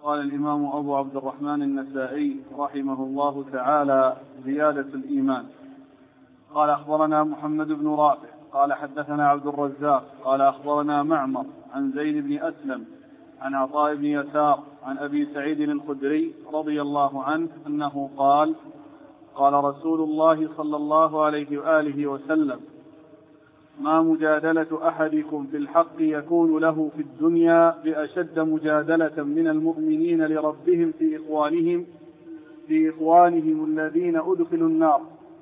قال الإمام أبو عبد الرحمن النسائي رحمه الله تعالى: زيادة الإيمان. قال: أخبرنا محمد بن رافع قال حدثنا عبد الرزاق قال أخبرنا معمر عن زيد بن أسلم عن عطاء بن يسار عن أبي سعيد الخدري رضي الله عنه أنه قال: قال رسول الله صلى الله عليه وآله وسلم: ما مجادلة أحدكم في الحق يكون له في الدنيا بأشد مجادلة من المؤمنين لربهم في إخوانهم الذين أدخلوا النار.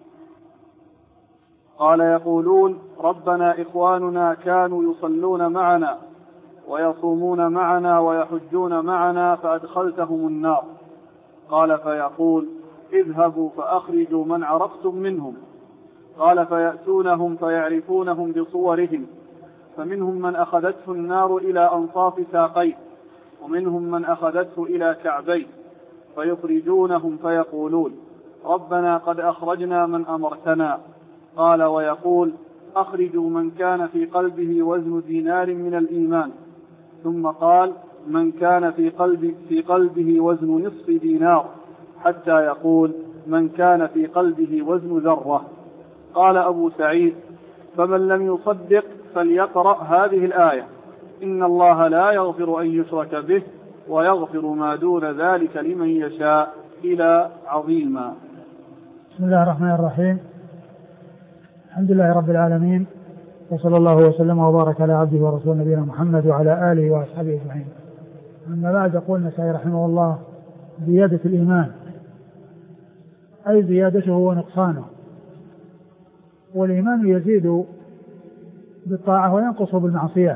قال: يقولون: ربنا إخواننا كانوا يصلون معنا ويصومون معنا ويحجون معنا فأدخلتهم النار. قال: فيقول: اذهبوا فأخرجوا من عرفتم منهم. قال: فيأتونهم فيعرفونهم بصورهم، فمنهم من أخذته النار إلى أنصاف ساقيه، ومنهم من أخذته إلى كعبيه، فيخرجونهم فيقولون: ربنا قد أخرجنا من أمرتنا. قال: ويقول: أخرجوا من كان في قلبه وزن دينار من الإيمان. ثم قال: من كان في قلبه وزن نصف دينار، حتى يقول: من كان في قلبه وزن ذرة. قال أبو سعيد: فمن لم يصدق فليقرأ هذه الآية: إن الله لا يغفر أن يشرك به ويغفر ما دون ذلك لمن يشاء، إلى عظيما. بسم الله الرحمن الرحيم. الحمد لله رب العالمين، وصلى الله وسلم وبارك على عبده ورسوله نبينا محمد وعلى آله وأصحابه أجمعين. أما بعد، يقول النسائي رحمه الله: زيادة الإيمان، أي زيادته ونقصانه. والإيمان يزيد بالطاعة وينقص بالمعصية،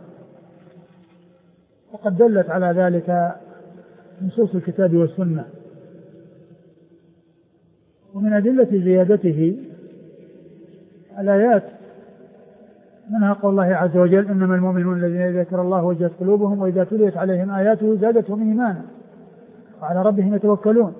وقد دلت على ذلك نصوص الكتاب والسنة. ومن أدلة زيادته الآيات، منها قول الله عز وجل: إنما المؤمنون الذين ذكر الله وجلت قلوبهم وإذا تليت عليهم آياته زادتهم إيمانا وعلى ربهم يتوكلون.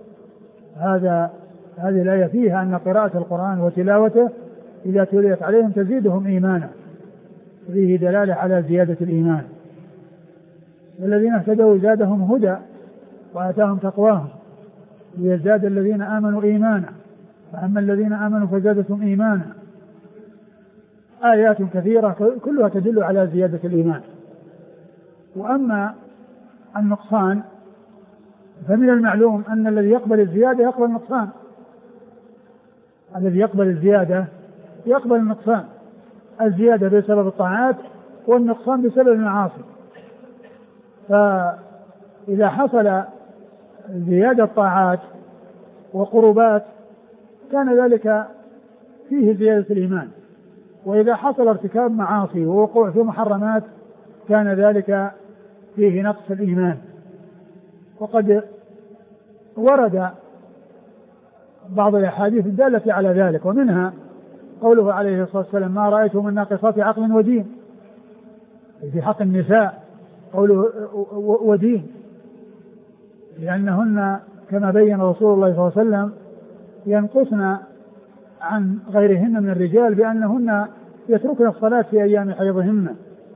هذه الآية فيها أن قراءة القرآن وتلاوته إذا تليت عليهم تزيدهم إيمانا، فيه دلالة على زيادة الإيمان. والذين اهتدوا زادهم هدى وآتاهم تقواهم ليزداد الذين آمنوا إيمانا، فأما الذين آمنوا فزادتهم إيمانا. آيات كثيرة كلها تدل على زيادة الإيمان. وأما النقصان فمن المعلوم أن الذي يقبل الزيادة يقبل النقصان، الذي يقبل الزيادة يقبل النقصان، الزيادة بسبب الطاعات والنقصان بسبب المعاصي. فإذا حصل زيادة طاعات وقربات كان ذلك فيه زيادة الإيمان، وإذا حصل ارتكاب معاصي ووقوع في محرمات كان ذلك فيه نقص الإيمان. وقد ورد بعض الأحاديث الدالة على ذلك، ومنها قوله عليه الصلاة والسلام: ما رأيت من ناقصات عقل ودين، في حق النساء قوله ودين، لأنهن كما بين رسول الله صلى الله عليه وسلم ينقصن عن غيرهن من الرجال بأنهن يتركن الصلاة في أيام حيضهن،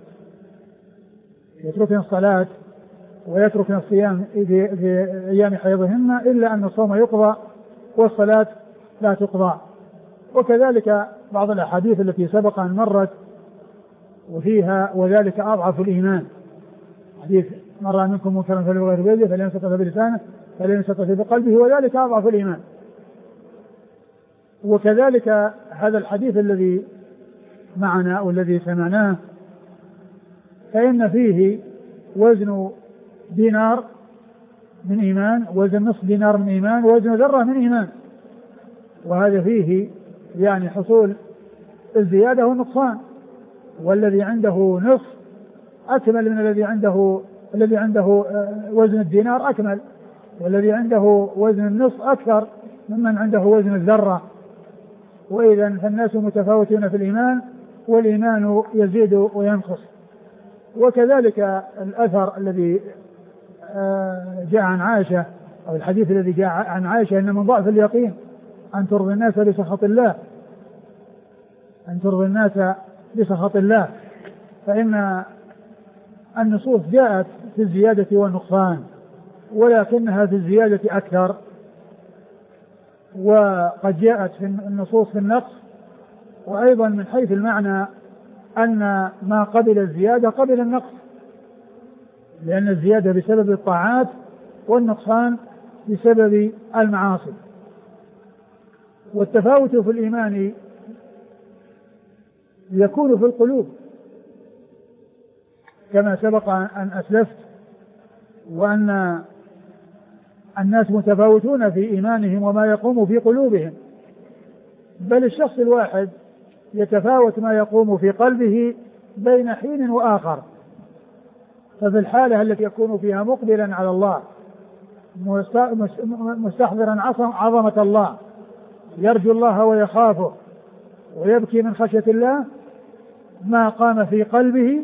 يتركن الصلاة ويتركن الصيام في أيام حيضهن، إلا أن الصوم يقضى والصلاة لا تقضى. وكذلك بعض الأحاديث التي سبق أن مرت وفيها: وذلك أضعف الإيمان، حديث: من رأى منكم منكرا فليغيره بيده فلن يستطع بلسانه فلن يستطع بقلبه وذلك أضعف الإيمان. وكذلك هذا الحديث الذي معنا والذي سمعناه فإن فيه وزن دينار من إيمان، وزن نصف دينار من إيمان، ووزن ذرة من إيمان. وهذا فيه يعني حصول الزيادة والنقصان، والذي عنده نصف أكمل من الذي عنده وزن الدينار أكمل، والذي عنده وزن النصف أكثر ممن عنده وزن الذرة. وإذا فالناس متفاوتون في الإيمان، والإيمان يزيد وينقص. وكذلك الأثر الذي جاء عن عائشة، أو الحديث الذي جاء عن عائشة: إن من ضعف اليقين أن ترضي الناس بسخط الله، أن ترضي الناس بسخط الله. فإن النصوص جاءت في الزيادة والنقصان، ولكنها في الزيادة أكثر. وقد جاءت في النصوص في النقص، وأيضا من حيث المعنى أن ما قبل الزيادة قبل النقص، لأن الزيادة بسبب الطاعات والنقصان بسبب المعاصي. والتفاوت في الإيمان يكون في القلوب كما سبق أن أسلفت، وأن الناس متفاوتون في إيمانهم وما يقوم في قلوبهم، بل الشخص الواحد يتفاوت ما يقوم في قلبه بين حين وآخر. ففي الحالة التي يكون فيها مقبلا على الله مستحضرا عظمة الله، يرجو الله ويخافه ويبكي من خشية الله، ما قام في قلبه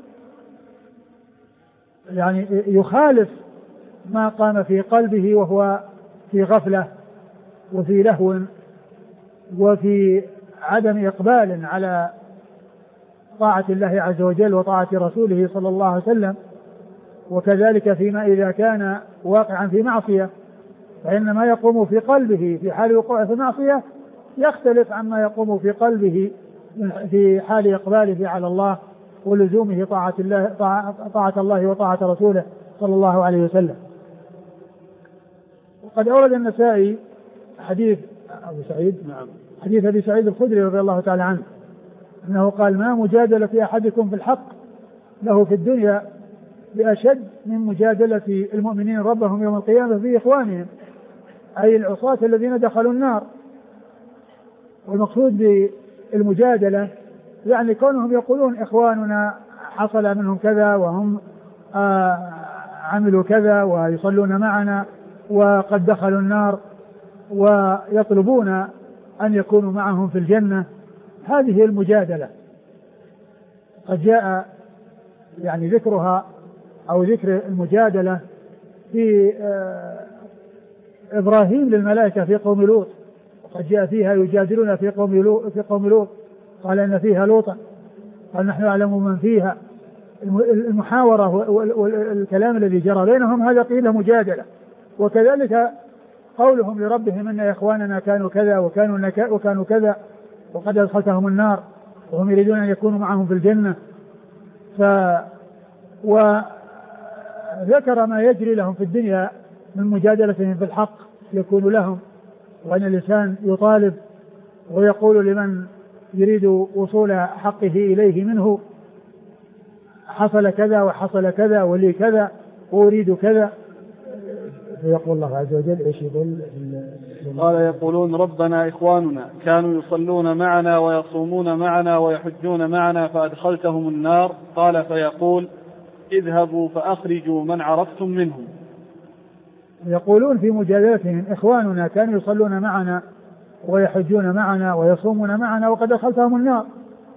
يعني يخالف ما قام في قلبه وهو في غفلة وفي لهو وفي عدم إقبال على طاعة الله عز وجل وطاعة رسوله صلى الله عليه وسلم. وكذلك فيما إذا كان واقعا في معصية، فإن ما يقوم في قلبه في حال وقوعه في المعصية يختلف عما يقوم في قلبه في حال إقباله على الله ولزومه طاعة الله وطاعة رسوله صلى الله عليه وسلم. وقد أورد النسائي حديث أبي سعيد الخدري رضي الله تعالى عنه أنه قال: ما مجادلة أحدكم في الحق له في الدنيا بأشد من مجادلة المؤمنين ربهم يوم القيامة في إخوانهم، أي العصاة الذين دخلوا النار. والمقصود بالمجادلة يعني كونهم يقولون إخواننا حصل منهم كذا وهم عملوا كذا ويصلون معنا وقد دخلوا النار، ويطلبون أن يكونوا معهم في الجنة. هذه المجادلة قد جاء يعني ذكرها أو ذكر المجادلة في إبراهيم للملائكة في قوم لوط، وقد جاء فيها يجادلون في قوم لوط قال إن فيها لوطا قال نحن أعلم من فيها. المحاورة والكلام الذي جرى بينهم هذا قيل مجادلة. وكذلك قولهم لربهم إن إخواننا كانوا كذا وكانوا كذا وقد أدخلتهم النار وهم يريدون أن يكونوا معهم في الجنة. وذكر ما يجري لهم في الدنيا من مجادلتهم في الحق يكون لهم، وأن الإنسان يطالب ويقول لمن يريد وصول حقه إليه منه حصل كذا وحصل كذا ولي كذا وأريد كذا. يقول الله عز وجل ايش يقول؟ قال: يقولون ربنا إخواننا كانوا يصلون معنا ويصومون معنا ويحجون معنا فأدخلتهم النار. قال: فيقول: اذهبوا فأخرجوا من عرفتم منهم. يقولون في مجادلتهم: إخواننا كانوا يصلون معنا ويحجون معنا ويصومون معنا وقد أدخلتهم النار،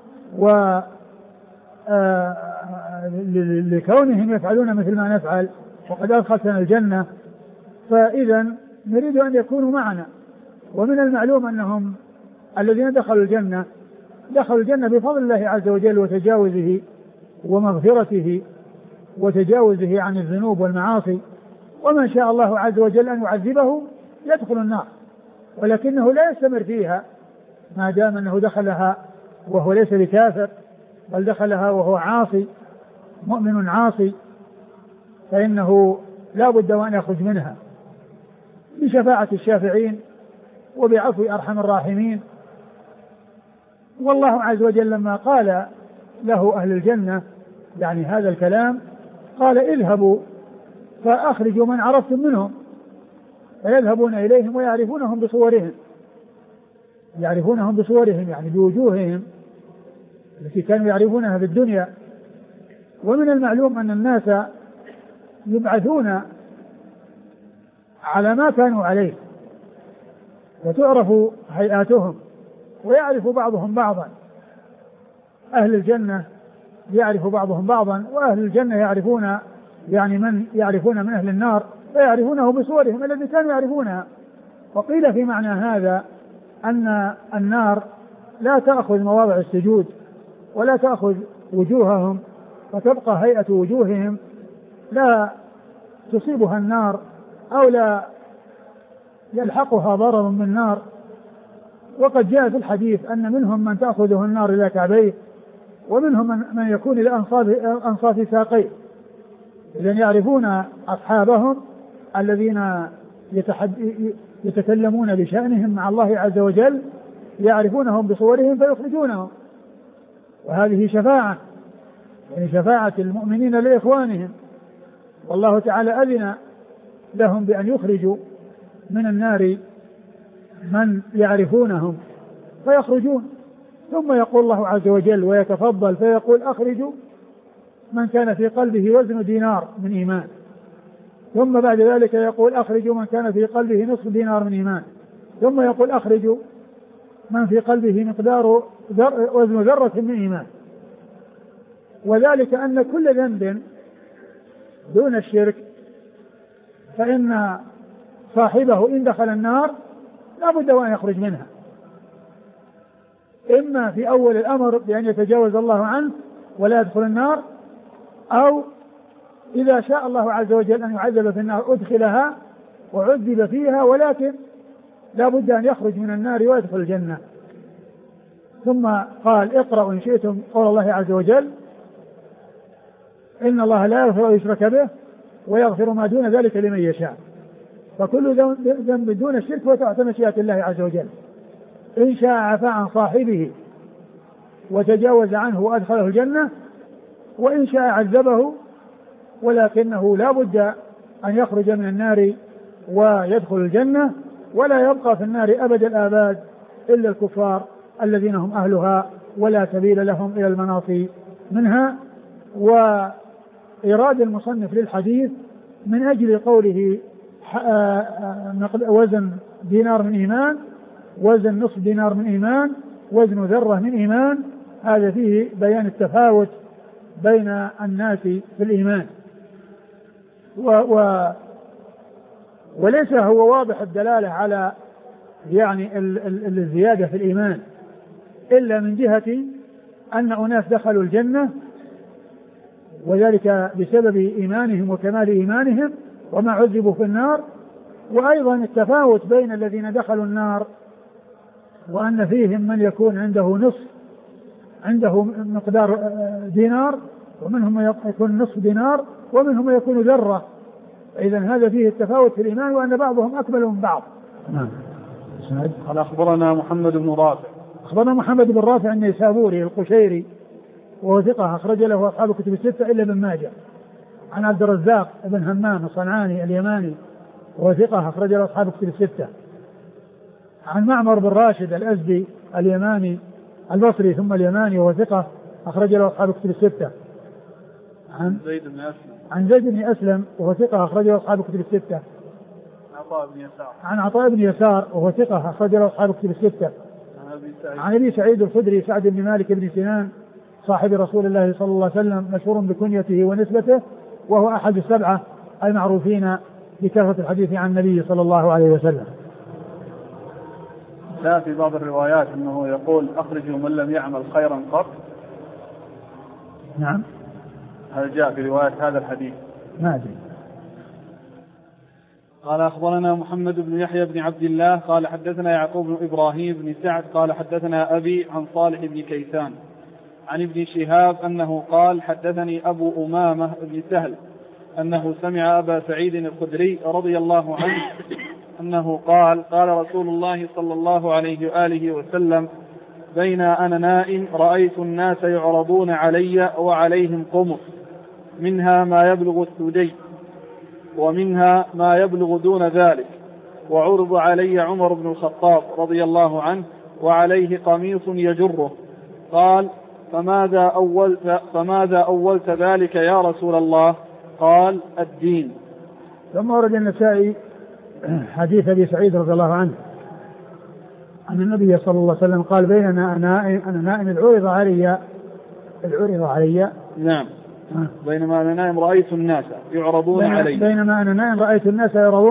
لكونهم يفعلون مثل ما نفعل وقد أدخلتنا الجنة، فإذا نريد أن يكونوا معنا. ومن المعلوم أنهم الذين دخلوا الجنة بفضل الله عز وجل وتجاوزه ومغفرته وتجاوزه عن الذنوب والمعاصي. ومن شاء الله عز وجل أن يعذبه يدخل النار، ولكنه لا يستمر فيها ما دام أنه دخلها وهو ليس بكافر، بل دخلها وهو عاصي مؤمن عاصي، فإنه لا بد وأن يخرج منها بشفاعة الشافعين وبعفو أرحم الراحمين. والله عز وجل لما قال له أهل الجنة يعني هذا الكلام قال: اذهبوا فأخرجوا من عرفتم منهم، فيذهبون إليهم ويعرفونهم بصورهم يعني بوجوههم التي كانوا يعرفونها في الدنيا. ومن المعلوم أن الناس يبعثون على ما كانوا عليه وتعرف هيئاتهم ويعرف بعضهم بعضا. أهل الجنة يعرف بعضهم بعضا، وأهل الجنة يعرفون يعني من يعرفون من أهل النار فيعرفونه بصورهم التي كانوا يعرفونها. وقيل في معنى هذا أن النار لا تأخذ مواضع السجود ولا تأخذ وجوههم، فتبقى هيئة وجوههم لا تصيبها النار أو لا يلحقها ضرر من النار. وقد جاء في الحديث أن منهم من تأخذه النار إلى كعبيه، ومنهم من يكون إلى أنصاف ساقيه. إذن يعرفون أصحابهم الذين يتكلمون بشأنهم مع الله عز وجل، يعرفونهم بصورهم فيخرجونهم، وهذه شفاعة، يعني شفاعة المؤمنين لإخوانهم. والله تعالى أذن لهم بأن يخرجوا من النار من يعرفونهم فيخرجون، ثم يقول الله عز وجل ويتفضل فيقول أخرجوا من كان في قلبه وزن دينار من إيمان، ثم بعد ذلك يقول أخرجوا من كان في قلبه نصف دينار من إيمان، ثم يقول أخرجوا من في قلبه مقدار وزن ذرة من إيمان. وذلك أن كل ذنب دون الشرك فإن صاحبه إن دخل النار لا بد وأن يخرج منها، إما في أول الأمر بأن يتجاوز الله عنه ولا يدخل النار، أو إذا شاء الله عز وجل أن يعذب في النار أدخلها وعذب فيها، ولكن لا بد أن يخرج من النار ويدخل الجنة. ثم قال اقرأوا إن شئتم قول الله عز وجل إن الله لا يغفر أن يشرك به ويغفر ما دون ذلك لمن يشاء. فكل ذنب دون الشرك هو تحت مشيئة الله عز وجل، إن شاء عفا عن صاحبه وتجاوز عنه وأدخله الجنة، وإن شاء عذبه ولكنه لا بد أن يخرج من النار ويدخل الجنة، ولا يبقى في النار أبد الآباد إلا الكفار الذين هم أهلها ولا سبيل لهم إلى المناص منها. وإراد المصنف للحديث من أجل قوله وزن دينار من إيمان، وزن نصف دينار من إيمان، وزن ذرة من إيمان، هذا فيه بيان التفاوت بين الناس في الإيمان. وليس هو واضح الدلالة على يعني الزيادة في الإيمان إلا من جهة أن أناس دخلوا الجنة وذلك بسبب إيمانهم وكمال إيمانهم وما عذبوا في النار، وأيضا التفاوت بين الذين دخلوا النار وأن فيهم من يكون عنده مقدار دينار، ومنهم من يكون نصف دينار، ومنهم من يكون ذرة. إذن هذا فيه التفاوت في الإيمان، وأن بعضهم أكمل من بعض. نعم. قال أخبرنا محمد بن رافع. أخبرنا محمد بن رافع النيسابوري القشيري وهو ثقة أخرج له أصحاب الكتب الستة إلا ابن ماجه. عن عبد الرزاق بن همام الصنعاني اليماني وهو ثقة أخرج له أصحاب الكتب الستة. عن معمر بن راشد الأزدي اليماني البصري ثم اليماني وهو ثقة أخرج له أصحاب الكتب الستة. عن زيد بن أسلم وهو ثقة أخرج له أصحاب الكتب الستة. عن عطاء بن يسار وهو ثقة أخرج له أصحاب الكتب الستة. عن أبي سعيد الخدري سعد بن مالك بن سنان صاحب رسول الله صلى الله عليه وسلم مشهور بكنيته ونسبته، وهو أحد السبعة المعروفين بكثرة الحديث عن النبي صلى الله عليه وسلم. جاء في بعض الروايات أنه يقول أخرجوا من لم يعمل خيرا قط. نعم. هل جاء في رواية هذا الحديث؟ ما أدري. قال أخبرنا محمد بن يحيى بن عبد الله قال حدثنا يعقوب بن إبراهيم بن سعد قال حدثنا أبي عن صالح بن كيسان عن ابن شهاب أنه قال حدثني أبو أمامة بن سهل أنه سمع أبا سعيد الخدري رضي الله عنه أنه قال قال رسول الله صلى الله عليه وآله وسلم بين أنا نائم رأيت الناس يعرضون علي وعليهم قمص منها ما يبلغ الثدي ومنها ما يبلغ دون ذلك، وعرض علي عمر بن الخطاب رضي الله عنه وعليه قميص يجره. قال فماذا أولت ذلك يا رسول الله؟ قال الدين. ثم ورد النسائي حديث أبي سعيد رضي الله عنه أن النبي صلى الله عليه وسلم قال بيننا أنا نائم العرض علي. نعم. بينما أنا نائم رأيت الناس يعرضون علي. بينما أنا نائم رأيت الناس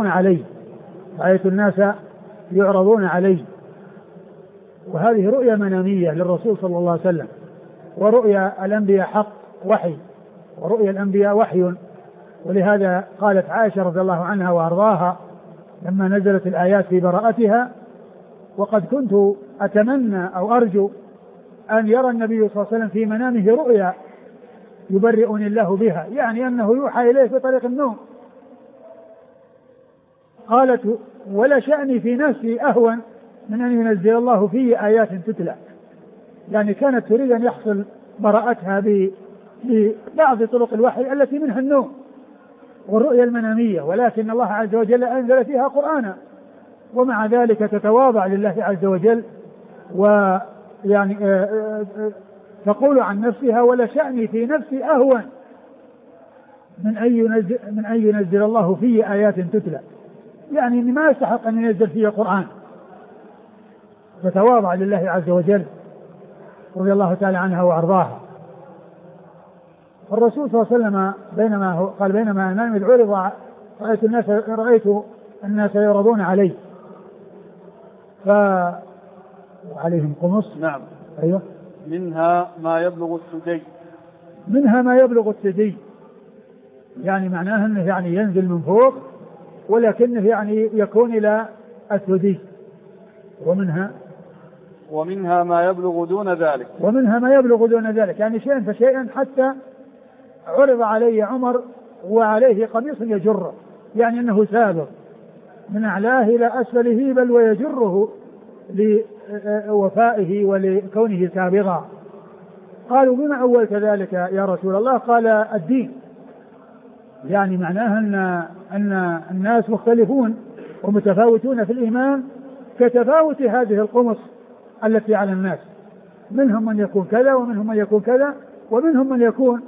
يعرضون علي. وهذه رؤيا منامية للرسول صلى الله عليه وسلم، ورؤيا الأنبياء حق وحي، ورؤيا الأنبياء وحي، ولهذا قالت عائشة رضي الله عنها وأرضاها لما نزلت الآيات في براءتها: وقد كنت أتمنى أو أرجو أن يرى النبي صلى الله عليه وسلم في منامه رؤيا يبرئني الله بها، يعني أنه يوحى إليه في طريق النوم. قالت: ولا شأني في نفسي أهون من أن ينزل الله فيه آيات تتلى، يعني كانت تريد أن يحصل براءتها ببعض طرق الوحي التي منها النوم والرؤيا المنامية، ولكن الله عز وجل أنزل فيها قرآنا، ومع ذلك تتواضع لله عز وجل، ويعني تقول عن نفسها: ولا شأني في نفسي أهون من أن ينزل الله فيه آيات تتلى، يعني إن ما يستحق أن ينزل فيه قرآن، فتواضع لله عز وجل رضي الله تعالى عنها وأرضاها. الرسول صلى الله عليه وسلم بينما أنام إذ عرض رأيت الناس يعرضون عليه وعليهم قمص. نعم. أيوة. منها ما يبلغ الثدي. منها ما يبلغ الثدي، يعني معناه أنه يعني ينزل من فوق، ولكنه يعني يكون إلى الثدي. ومنها ما يبلغ دون ذلك. ومنها ما يبلغ دون ذلك، يعني شيئا فشيئا، حتى عرض علي عمر وعليه قميص يجره، يعني أنه سابق من أعلاه إلى أسفله، بل ويجره لوفائه ولكونه سابغا. قالوا: بما أولت ذلك يا رسول الله؟ قال: الدين، يعني معناها أن الناس مختلفون ومتفاوتون في الإيمان كتفاوت هذه القمص التي على الناس، منهم من يكون كذا ومنهم من يكون كذا، ومنهم من يكون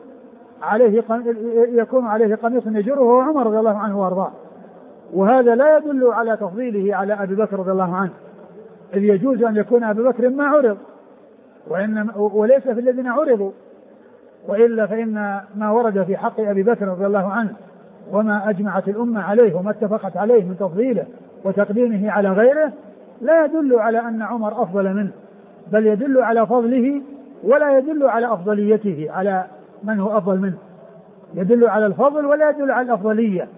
عليه قميص يجره عمر رضي الله عنه وارضاه. وهذا لا يدل على تفضيله على أبي بكر رضي الله عنه، إذ يجوز أن يكون أبي بكر ما عرض وليس في الذين عرضوا، وإلا فإن ما ورد في حق أبي بكر رضي الله عنه وما أجمعت الأمة عليه وما اتفقت عليه من تفضيله وتقديمه على غيره لا يدل على أن عمر أفضل منه، بل يدل على فضله ولا يدل على أفضليته على من هو أفضل منه. يدل على الفضل ولا يدل على الأفضلية،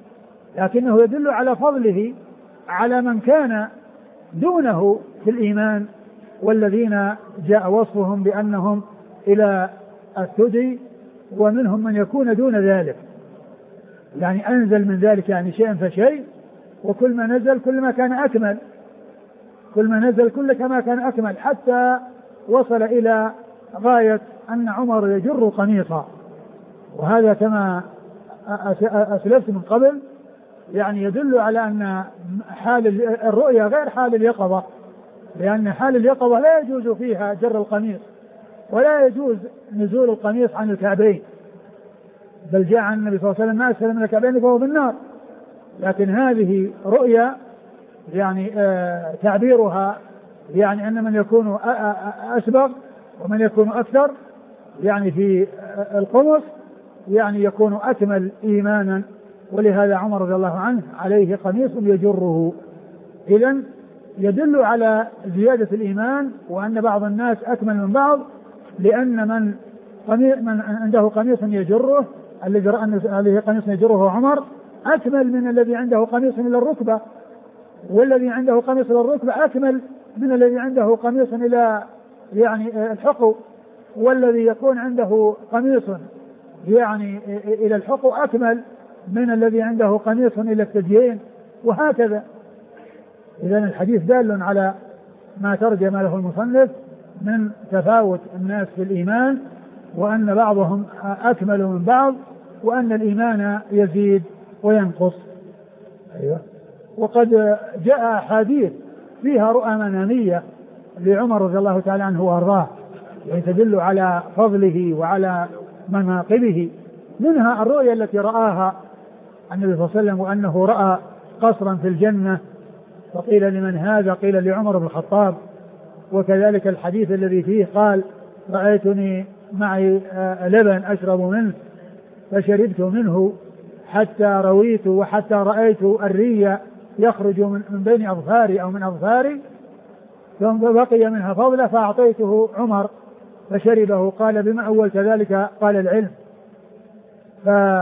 لكنه يدل على فضله على من كان دونه في الإيمان، والذين جاء وصفهم بأنهم إلى الثدي، ومنهم من يكون دون ذلك، يعني أنزل من ذلك، يعني شيئا فشيء، وكل ما نزل كل ما كان أكمل، كل ما نزل كل كما كان أكمل، حتى وصل إلى غاية أن عمر يجر قميصا. وهذا كما أسلفت من قبل يعني يدل على أن حال الرؤيا غير حال اليقظة، لأن حال اليقظة لا يجوز فيها جر القميص ولا يجوز نزول القميص عن الكعبين، بل جاء عن النبي صلى الله عليه وسلم: ما أسفل من الكعبين فهو بالنار. لكن هذه رؤيا يعني تعبيرها يعني أن من يكون أسبق ومن يكون أكثر يعني في القمص يعني يكون أكمل إيمانا، ولهذا عمر رضي الله عنه عليه قميص يجره. إذن يدل على زيادة الإيمان، وأن بعض الناس أكمل من بعض، لأن من عنده قميص يجره، الذي رأى أن عليه قميص يجره عمر، أكمل من الذي عنده قميص إلى الركبة، والذي عنده قميص إلى الركبة أكمل من الذي عنده قميص إلى يعني الحقو، والذي يكون عنده قميص يعني إلى الحقو أكمل من الذي عنده قميص إلى الثديين، وهكذا. إذن الحديث دال على ما ترجم له المصنف من تفاوت الناس في الإيمان، وأن بعضهم أكمل من بعض، وأن الإيمان يزيد وينقص. أيوة. وقد جاء أحاديث فيها رؤى منامية لعمر رضي الله تعالى عنه وأرضاه، يعني تدل على فضله وعلى مناقبه، منها الرؤيا التي رآها النبي صلى الله عليه وسلم، وأنه رأى قصرا في الجنة، فقيل: لمن هذا؟ قيل: لعمر بن الخطاب. وكذلك الحديث الذي فيه قال: رأيتني معي لبن أشرب منه فشربت منه حتى رويت وحتى رأيت الري يخرج من بين أظفاري أو من أظفاري، ثم بقي منها فضلة فأعطيته عمر فشربه. قال: بما أولت ذلك؟ قال: العلم.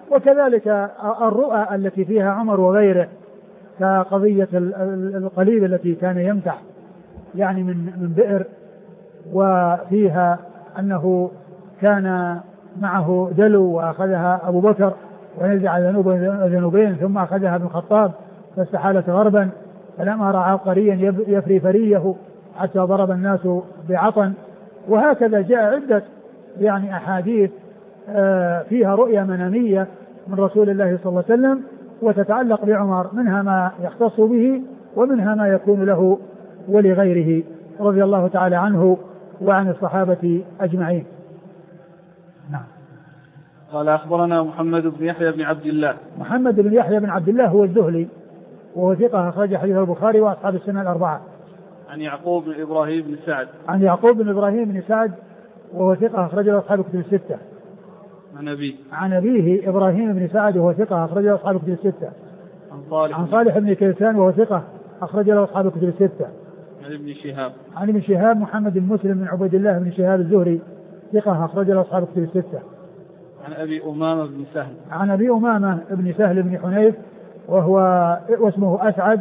وكذلك الرؤى التي فيها عمر وغيره كقضية القليب التي كان يمتح يعني من بئر، وفيها أنه كان معه دلو وأخذها أبو بكر ونزع ذنوبين ثم أخذها ابن الخطاب فاستحالت غربا، فلما رأى عبقريا يفري فريه حتى ضرب الناس بعطن. وهكذا جاء عدة يعني أحاديث فيها رؤيا منامية من رسول الله صلى الله عليه وسلم وتتعلق بعمر، منها ما يختص به ومنها ما يكون له ولغيره رضي الله تعالى عنه وعن الصحابة أجمعين. نعم. قال أخبرنا محمد بن يحيى بن عبد الله. محمد بن يحيى بن عبد الله هو الذهلي وهو ثقة أخرج حديث البخاري وأصحاب السنة الأربعة. عن يعقوب بن إبراهيم بن سعد. عن يعقوب بن إبراهيم بن سعد وهو ثقة أخرج أصحاب الكتب الستة. عن أبيه إبراهيم بن سعد وهو ثقة أخرج أصحاب الكتب الستة. عن صالح بن كيسان وهو ثقة أخرج أصحاب الكتب الستة. عن ابن شهاب محمد بن مسلم بن عبيد الله بن شهاب الزهري ثقة أخرج أصحاب الكتب الستة. عن أبي أمامة بن سهل. عن أبي أمامة بن سهل بن حنيف واسمه أسعد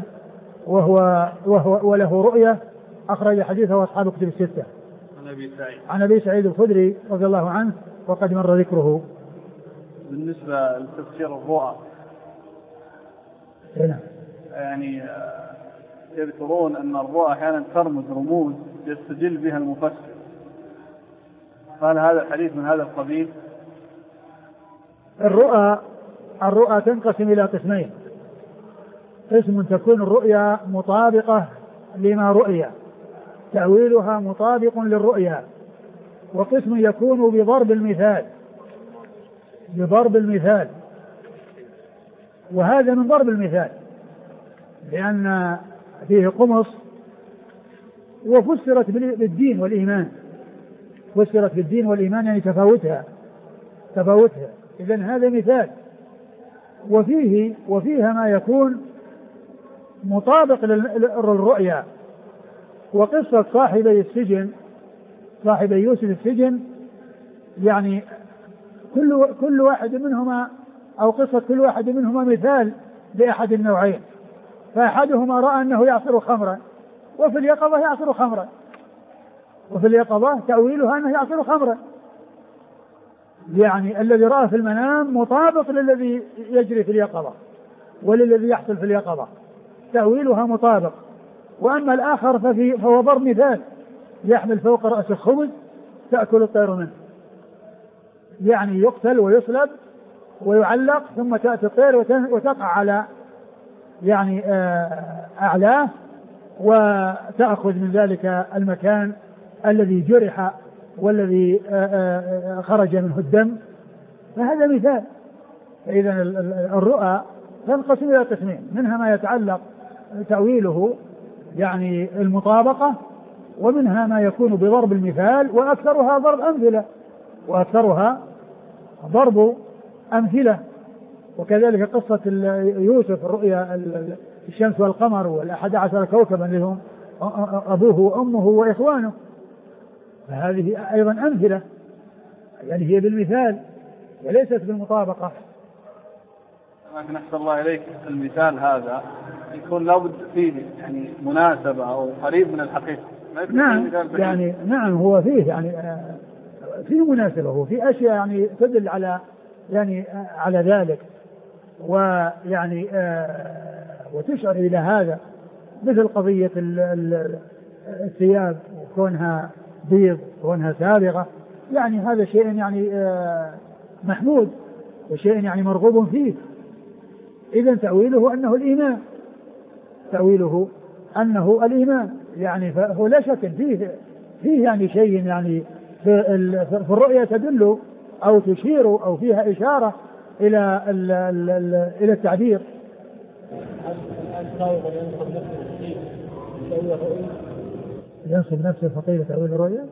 وله رؤية أخرج حديثه أصحاب الكتب الستة. عن أبي سعيد الخدري رضي الله عنه وقد مر ذكره. بالنسبة لتفسير الرؤى هنا يعني يذكرون أن الرؤى أحيانا ترمز رموز يستدل بها المفسر، هل هذا الحديث من هذا القبيل؟ الرؤى تنقسم إلى قسمين: قسم تكون الرؤيا مطابقة لما رؤيا تأويلها مطابق للرؤيا، وقسم يكون بضرب المثال وهذا من ضرب المثال لأن فيه قمص وفسرت بالدين والإيمان، فسرت بالدين والإيمان يعني تفاوتها إذن هذا مثال. وفيها ما يكون مطابق للرؤيا. وقصة صاحبي يوسف السجن يعني كل واحد منهما أو قصة كل واحد منهما مثال لأحد النوعين، فأحدهما رأى أنه يعصر خمرا وفي اليقظة يعصر خمرا، وفي اليقظة تأويلها أنه يعصر خمرا، يعني الذي رأى في المنام مطابق للذي يجري في اليقظة وللذي يحصل في اليقظة، تأويلها مطابق. وأما الآخر فهو ضرب مثال، يحمل فوق رأس الخبز تأكل الطير منه، يعني يقتل ويصلب ويعلق ثم تأتي الطير وتقع على يعني أعلاه وتأخذ من ذلك المكان الذي جرح والذي خرج منه الدم، فهذا مثال. فإذا الرؤى تنقسم إلى قسمين: منها ما يتعلق تأويله يعني المطابقة، ومنها ما يكون بضرب المثال وأكثرها ضرب أمثلة. وكذلك قصة يوسف الرؤيا الشمس والقمر وال11 كوكبا لهم أبوه وأمه وإخوانه، فهذه أيضا أمثلة، يعني هي بالمثال وليست بالمطابقة. لكن أحسن الله إليك، المثال هذا يكون لابد فيه يعني مناسبة أو قريب من الحقيقة. نعم يعني نعم هو فيه يعني فيه مناسبة وفي أشياء يعني تدل على ذلك، ويعني وتشعر إلى هذا، مثل قضية الثياب وكونها بيض وكونها سابغة، يعني هذا شيء يعني محمود وشيء يعني مرغوب فيه. إذن تأويله أنه الإيمان يعني فهو لا شك فيه يعني شيء يعني في الرؤية تدل أو تشير أو فيها إشارة إلى التعبير. ينصب نفسه فقير تأويل الرؤيا.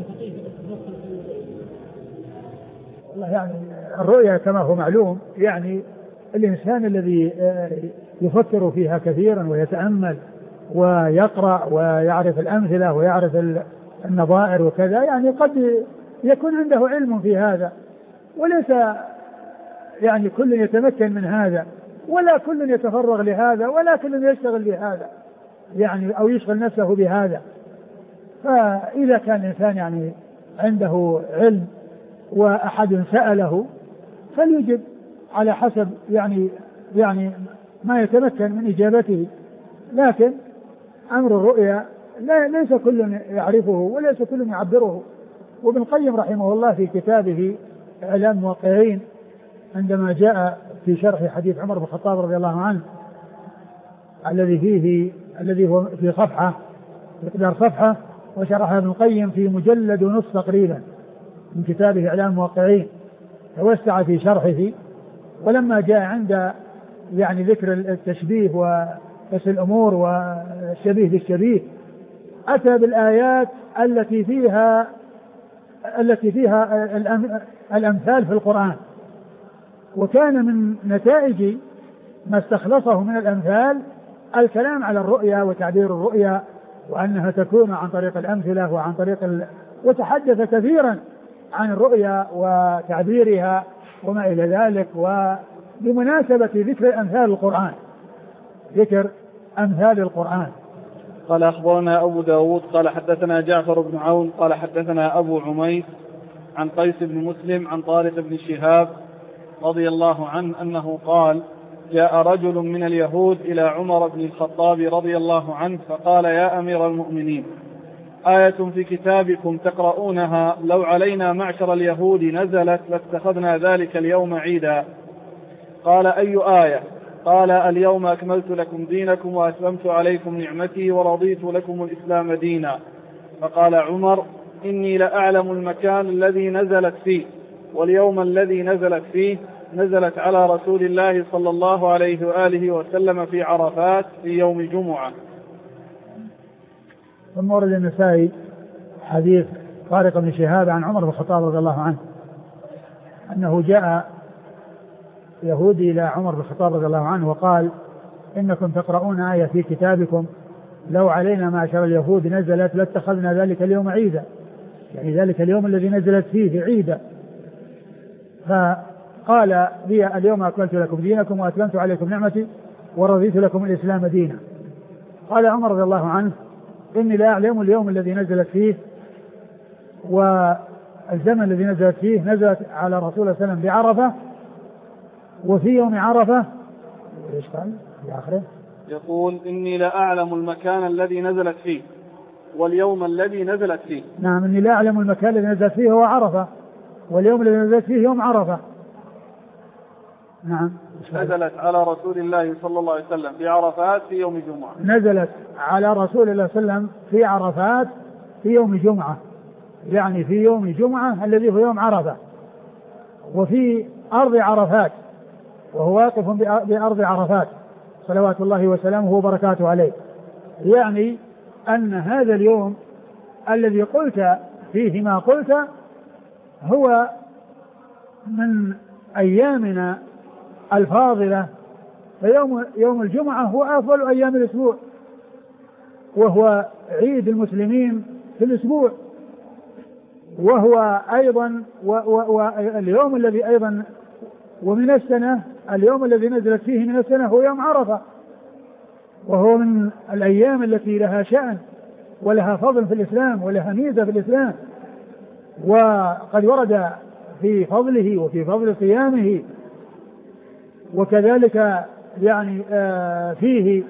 والله يعني الرؤيا كما هو معلوم يعني الإنسان الذي يفكر فيها كثيرا ويتأمل ويقرأ ويعرف الأمثلة ويعرف النظائر وكذا، يعني قد يكون عنده علم في هذا وليس يعني كل يتمكن من هذا، ولا كل يتفرغ لهذا، ولا كل يشتغل بهذا يعني أو يشغل نفسه بهذا. فإذا كان الإنسان يعني عنده علم وأحد سأله فليجب على حسب يعني ما يتمكن من إجابته. لكن أمر الرؤيا ليس كل يعرفه وليس كل يعبره. وابن القيم رحمه الله في كتابه إعلام الموقعين عندما جاء في شرح حديث عمر بن الخطاب رضي الله عنه الذي هو في صفحة مقدار صفحة، وشرحها ابن القيم في مجلد ونصف تقريبا من كتابه إعلام الموقعين، توسع في شرحه. ولما جاء عند يعني ذكر التشبيه وقياس الأمور والشبيه بالشبيه أتى بالآيات التي فيها الأمثال في القرآن. وكان من نتائج ما استخلصه من الأمثال الكلام على الرؤيا وتعبير الرؤيا، وأنها تكون عن طريق الأمثلة وعن طريق وتحدث كثيرا عن الرؤيا وتعبيرها وما إلى ذلك. وبمناسبة ذكر أمثال القرآن قال أخبرنا أبو داود قال حدثنا جعفر بن عون قال حدثنا أبو عميس عن قيس بن مسلم عن طارق بن شهاب رضي الله عنه أنه قال: جاء رجل من اليهود إلى عمر بن الخطاب رضي الله عنه فقال: يا أمير المؤمنين، آية في كتابكم تقرؤونها لو علينا معشر اليهود نزلت لاتخذنا ذلك اليوم عيدا. قال: أي آية؟ قال: اليوم أكملت لكم دينكم وأتممت عليكم نعمتي ورضيت لكم الإسلام دينا. فقال عمر: إني لأعلم المكان الذي نزلت فيه، واليوم الذي نزلت فيه نزلت على رسول الله صلى الله عليه وآله وسلم في عرفات في يوم جمعة. ثم ورد النسائي حديث طارق بن شهاب عن عمر بن الخطاب رضي الله عنه أنه جاء يهودي إلى عمر بن الخطاب رضي الله عنه وقال: إنكم تقرؤون آية في كتابكم لو علينا معشر اليهود نزلت لاتخذنا ذلك اليوم عيدا، يعني ذلك اليوم الذي نزلت فيه عيدا. فقال: لي اليوم أكملت لكم دينكم وأتممت عليكم نعمتي ورضيت لكم الإسلام دينا. قال عمر رضي الله عنه: إني لا أعلم اليوم الذي نزلت فيه، والزمن الذي نزلت فيه نزلت على رسول الله صلى الله عليه وسلم بعرفة، وفي يوم عرفة ايش قال في آخره؟ يقول: إني لا أعلم المكان الذي نزلت فيه واليوم الذي نزلت فيه. نعم، إني لا أعلم المكان الذي نزلت فيه هو عرفة، واليوم الذي نزلت فيه يوم عرفة. نعم. نزلت على رسول الله صلى الله عليه وسلم في عرفات في يوم جمعة. نزلت على رسول الله صلى الله عليه وسلم في عرفات في يوم جمعة، يعني في يوم جمعة الذي هو يوم عرفة، وفي أرض عرفات، وهو واقف بأرض عرفات صلوات الله وسلامه وبركاته عليه. يعني أن هذا اليوم الذي قلت فيه ما قلت هو من أيامنا الفاضلة، فيوم الجمعة هو أفضل أيام الأسبوع، وهو عيد المسلمين في الأسبوع، وهو أيضا واليوم الذي أيضا ومن السنة اليوم الذي نزلت فيه من السنة هو يوم عرفة، وهو من الأيام التي لها شأن ولها فضل في الإسلام ولها ميزة في الإسلام، وقد ورد في فضله وفي فضل قيامه، وكذلك يعني فيه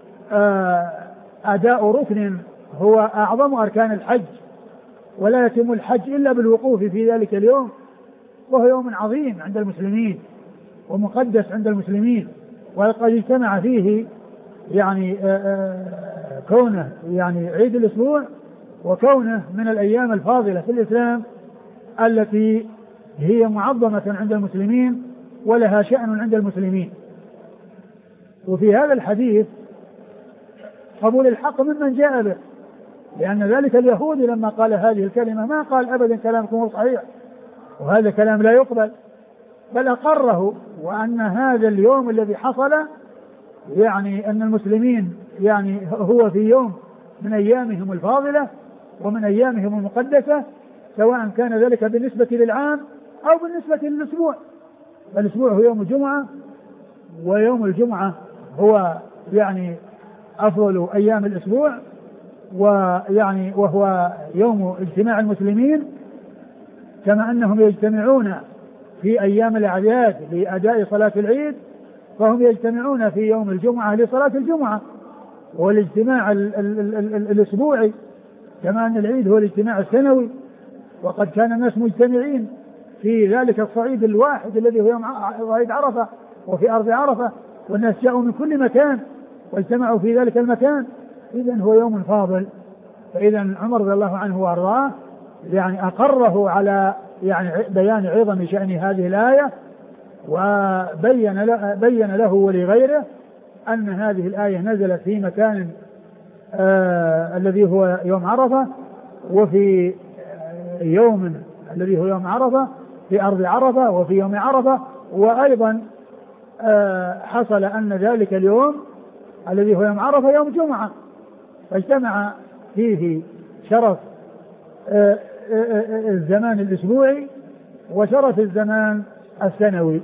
أداء ركن هو أعظم أركان الحج، ولا يتم الحج إلا بالوقوف في ذلك اليوم، وهو يوم عظيم عند المسلمين ومقدس عند المسلمين، وقد اجتمع فيه يعني كونه يعني عيد الأسبوع، وكونه من الأيام الفاضلة في الإسلام التي هي معظمة عند المسلمين ولها شأن عند المسلمين. وفي هذا الحديث قبول الحق ممن جاء به، لأن ذلك اليهودي لما قال هذه الكلمة ما قال أبدا كلامكم صحيح وهذا كلام لا يقبل، بل أقره، وأن هذا اليوم الذي حصل يعني أن المسلمين يعني هو في يوم من أيامهم الفاضلة ومن أيامهم المقدسة، سواء كان ذلك بالنسبة للعام أو بالنسبة للأسبوع، الأسبوع هو يوم الجمعة، ويوم الجمعة هو يعني أفضل أيام الأسبوع، ويعني وهو يوم اجتماع المسلمين، كما أنهم يجتمعون في أيام الأعياد لأداء صلاة العيد، فهم يجتمعون في يوم الجمعة لصلاة الجمعة. والاجتماع الأسبوعي كما أن العيد هو الاجتماع السنوي، وقد كان الناس مجتمعين في ذلك الصعيد الواحد الذي هو يوم عيد عرفة وفي أرض عرفة، والناس جاءوا من كل مكان واجتمعوا في ذلك المكان، إذن هو يوم فاضل. فإذا عمر رضي الله عنه وأرضاه يعني أقره على يعني بيان عظم شأن هذه الآية، وبين له ولغيره أن هذه الآية نزلت في مكان الذي هو يوم عرفة، وفي يوم الذي هو يوم عرفة في أرض عرفة وفي يوم عرفة. وأيضا حصل أن ذلك اليوم الذي هو يوم عرفة يوم جمعة، فاجتمع فيه شرف الزمان الأسبوعي وشرف الزمان السنوي.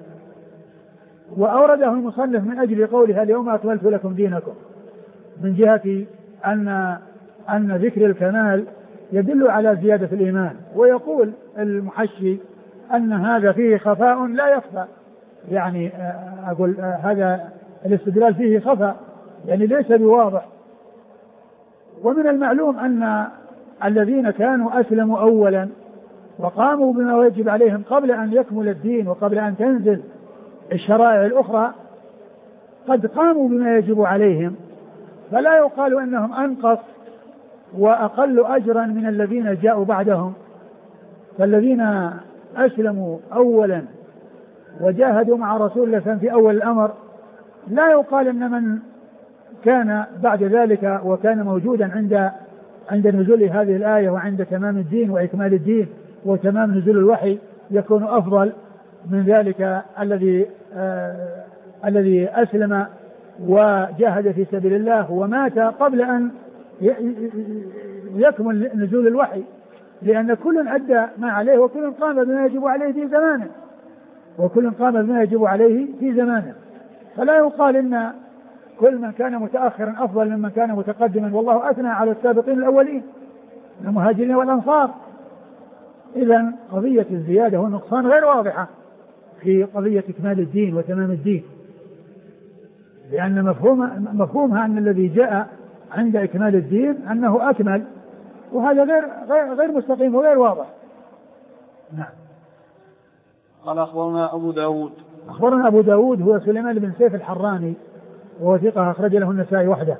وأورده المصنف من أجل قولها اليوم أكملت لكم دينكم، من جهة أن ذكر الكمال يدل على زيادة الإيمان. ويقول المحشي أن هذا فيه خفاء لا يخفى، يعني أقول هذا الاستدلال فيه خفاء، يعني ليس بواضح. ومن المعلوم أن الذين كانوا أسلموا أولا وقاموا بما يجب عليهم قبل أن يكمل الدين وقبل أن تنزل الشرائع الأخرى قد قاموا بما يجب عليهم، فلا يقال أنهم أنقص وأقل أجرا من الذين جاءوا بعدهم. فالذين أسلموا أولا وجاهدوا مع رسول الله صلى الله عليه وسلم في أول الأمر لا يقال أن من كان بعد ذلك وكان موجودا عند نزول هذه الآية وعند تمام الدين وإكمال الدين وتمام نزول الوحي يكون أفضل من ذلك الذي أسلم وجاهد في سبيل الله ومات قبل أن يكمل نزول الوحي، لأن كل أدى ما عليه وكل قام بما يجب عليه في زمانه فلا يقال إن كل من كان متأخرا أفضل ممن كان متقدما، والله أثنى على السابقين الأولين من المهاجرين والأنصار. إذن قضية الزيادة والنقصان غير واضحة في قضية إكمال الدين وتمام الدين، لأن مفهومها أن الذي جاء عند إكمال الدين أنه أكمل، وهذا غير مستقيم وغير واضح. نعم. قال أخبرنا أبو داود هو سليمان بن سيف الحراني وهو ثقة أخرج له النسائي وحده.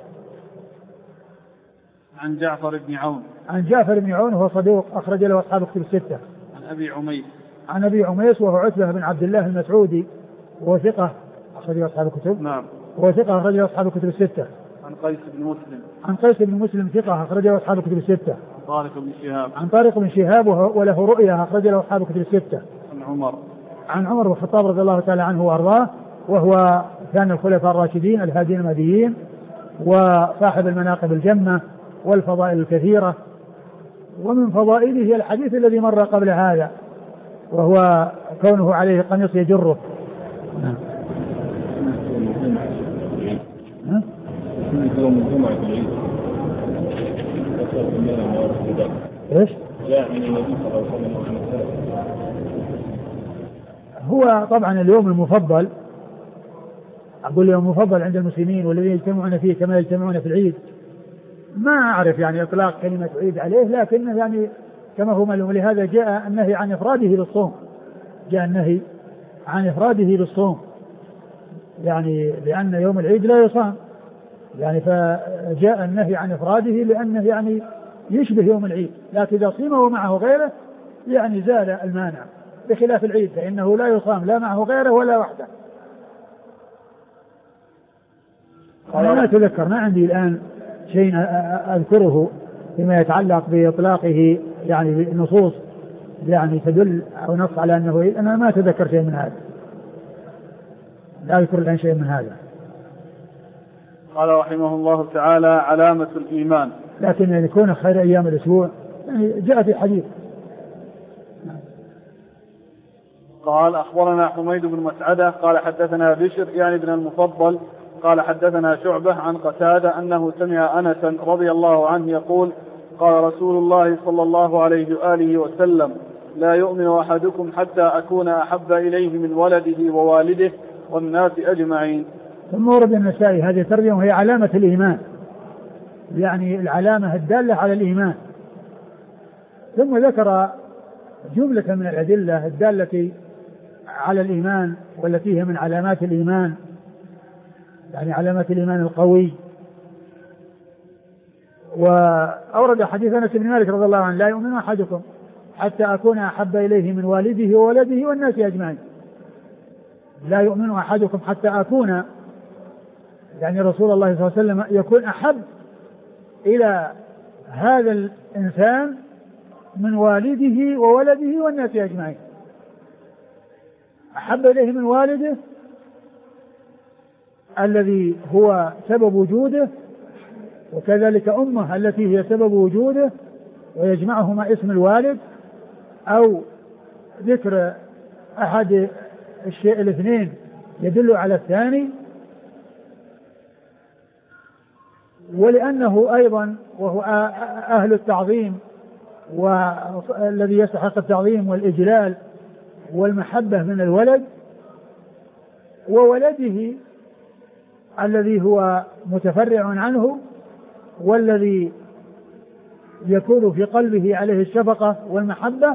عن جعفر بن عون وهو صدوق أخرج له أصحاب الكتب الستة. عن أبي عميس وهو عتبة بن عبد الله المسعودي وهو ثقة أخرج له أصحاب الكتب. نعم. وهو ثقة أخرج له أصحاب الكتب الستة. عن قيس بن مسلم ثقة أخرج له أصحاب الكتب الستة. عن طارق بن شهاب وله رؤيا أخرج له أصحاب الكتب الستة. عن عمر بن الخطاب رضي الله تعالى عنه وأرضاه وهو كان الخلفاء الراشدين الهادين المهديين وصاحب المناقب الجمة والفضائل الكثيرة. ومن فضائله الحديث الذي مر قبل هذا وهو كونه عليه قميص يجره. ايش؟ هو طبعا اليوم المفضل، أقول اليوم المفضل عند المسلمين والذين يجتمعون فيه كما يجتمعون في العيد. ما أعرف يعني إطلاق كلمة عيد عليه، لكن يعني كما هو معلوم لهذا جاء النهي عن إفراده بالصوم، يعني لأن يوم العيد لا يصام، يعني فجاء النهي عن إفراده لأنه يعني يشبه يوم العيد، لكن إذا صيم ومعه غيره يعني زال المانع، بخلاف العيد فإنه لا يصام لا معه غيره ولا وحده. أنا لا أتذكر، ما عندي الآن شيء أذكره فيما يتعلق بإطلاقه يعني نصوص يعني تدل أو نص على أنه أنا ما أتذكر شيء من هذا، لا أذكر الآن شيء من هذا. قال رحمه الله تعالى: علامة الإيمان. لكن يعني يكون خير أيام الأسبوع يعني جاء في حديث. قال أخبرنا حميد بن مسعدة قال حدثنا بشر يعني بن المفضل قال حدثنا شعبة عن قتادة أنه سمع أنسا رضي الله عنه يقول قال رسول الله صلى الله عليه وآله وسلم لا يؤمن أحدكم حتى أكون أحب إليه من ولده ووالده والناس أجمعين. ثم ورد النسائي هذه الترجمة وهي علامة الإيمان، يعني العلامة الدالة على الإيمان، ثم ذكر جملة من الأدلة الدالة على الإيمان والتي هي من علامات الإيمان، يعني علامات الإيمان القوي. وأورد حديث أنس بن مالك رضي الله عنه لا يؤمن أحدكم حتى أكون أحب إليه من والده وولده والناس أجمعين. لا يؤمن أحدكم حتى أكون، يعني رسول الله صلى الله عليه وسلم يكون أحب إلى هذا الإنسان من والده وولده والناس أجمعين. أحب إليه من والده الذي هو سبب وجوده، وكذلك أمه التي هي سبب وجوده، ويجمعهما اسم الوالد أو ذكر أحد الشيء الاثنين يدل على الثاني. ولأنه أيضا وهو أهل التعظيم والذي يستحق التعظيم والإجلال والمحبة من الولد، وولده الذي هو متفرع عنه والذي يكون في قلبه عليه الشفقة والمحبة،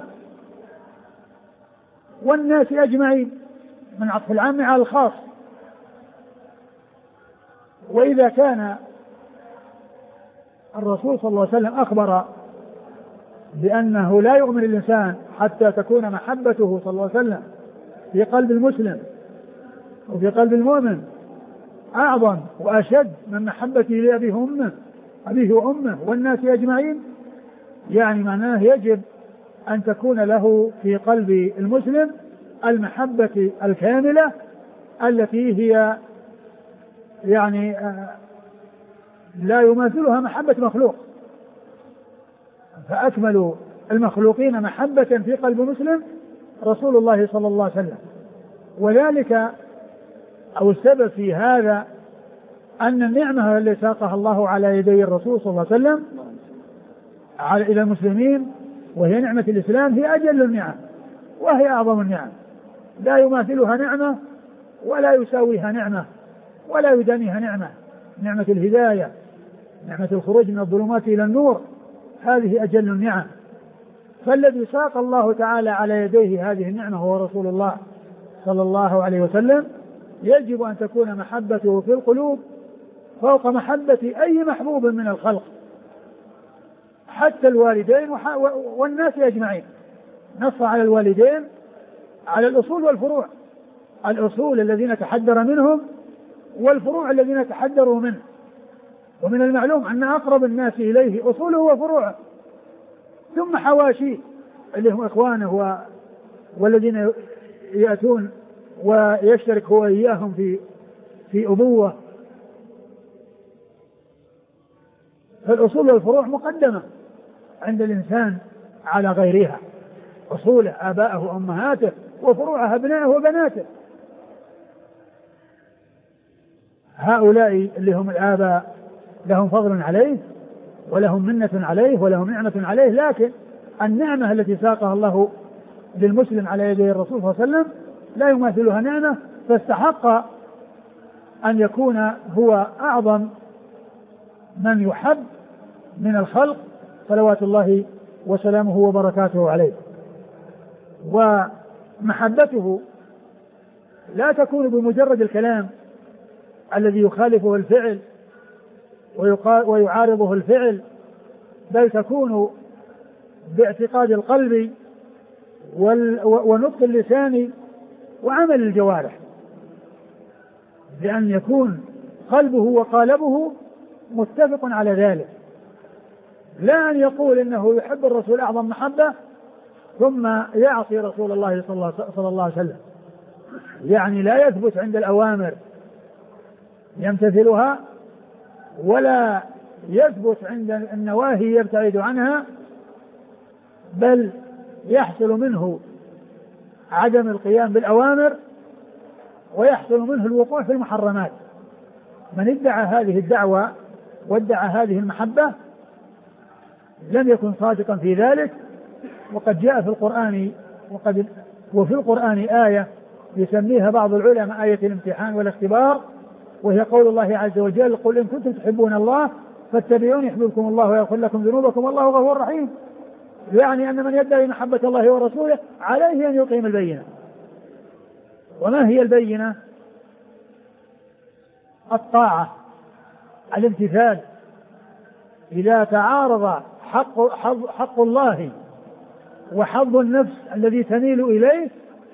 والناس أجمعين من عطف العام على الخاص. وإذا كان الرسول صلى الله عليه وسلم أخبر بأنه لا يؤمن الإنسان حتى تكون محبته صلى الله عليه وسلم في قلب المسلم وفي قلب المؤمن أعظم وأشد من محبته لأبيه وأمه والناس أجمعين، يعني معناه يجب أن تكون له في قلب المسلم المحبة الكاملة التي هي يعني لا يماثلها محبة مخلوق. فأكمل المخلوقين محبة في قلب مسلم رسول الله صلى الله عليه وسلم. وذلك أو السبب في هذا أن النعمة التي ساقها الله على يدي الرسول صلى الله عليه وسلم إلى المسلمين وهي نعمة الإسلام هي أجل النعم وهي أعظم النعم، لا يماثلها نعمة ولا يساويها نعمة ولا يدانيها نعمة. نعمة الهداية، نعمة الخروج من الظلمات إلى النور، هذه أجل النعم. فالذي ساق الله تعالى على يديه هذه النعمة هو رسول الله صلى الله عليه وسلم، يجب أن تكون محبته في القلوب فوق محبة أي محبوب من الخلق حتى الوالدين والناس أجمعين. نص على الوالدين على الأصول والفروع، الأصول الذين تحدر منهم والفروع الذين تحدروا منه. ومن المعلوم أن أقرب الناس إليه أصوله وفروعه ثم حواشيه اللي هم إخوانه والذين يأتون ويشترك هو إياهم في أبوة. فالأصول والفروع مقدمة عند الإنسان على غيرها، أصوله آباءه وأمهاته وفروعه أبنائه وبناته. هؤلاء اللي هم الآباء لهم فضل عليه ولهم منة عليه ولهم نعمة عليه، لكن النعمة التي ساقها الله للمسلم على يدي الرسول صلى الله عليه وسلم لا يماثلها نعمة، فاستحق أن يكون هو أعظم من يحب من الخلق صلوات الله وسلامه وبركاته عليه. ومحبته لا تكون بمجرد الكلام الذي يخالفه الفعل ويعارضه الفعل، بل تكون باعتقاد القلب ونطق اللسان وعمل الجوارح، بأن يكون قلبه وقالبه متفق على ذلك، لا أن يقول إنه يحب الرسول أعظم محبة ثم يعصي رسول الله صلى الله عليه وسلم، يعني لا يثبت عند الأوامر يمتثلها ولا يثبت عند النواهي يبتعد عنها، بل يحصل منه عدم القيام بالأوامر ويحصل منه الوقوع في المحرمات. من ادعى هذه الدعوة وادعى هذه المحبة لم يكن صادقا في ذلك. وقد جاء في القرآن وفي القرآن آية يسميها بعض العلماء آية الامتحان والاختبار، وهي قول الله عز وجل: قل إن كنتم تحبون الله فاتبعوني يحببكم الله ويغفر لكم ذنوبكم والله غفور رحيم. يعني أن من يدعي محبة الله ورسوله عليه أن يقيم البينة. وما هي البينة؟ الطاعة، الامتثال. إذا تعارض حق الله وحظ النفس الذي تميل إليه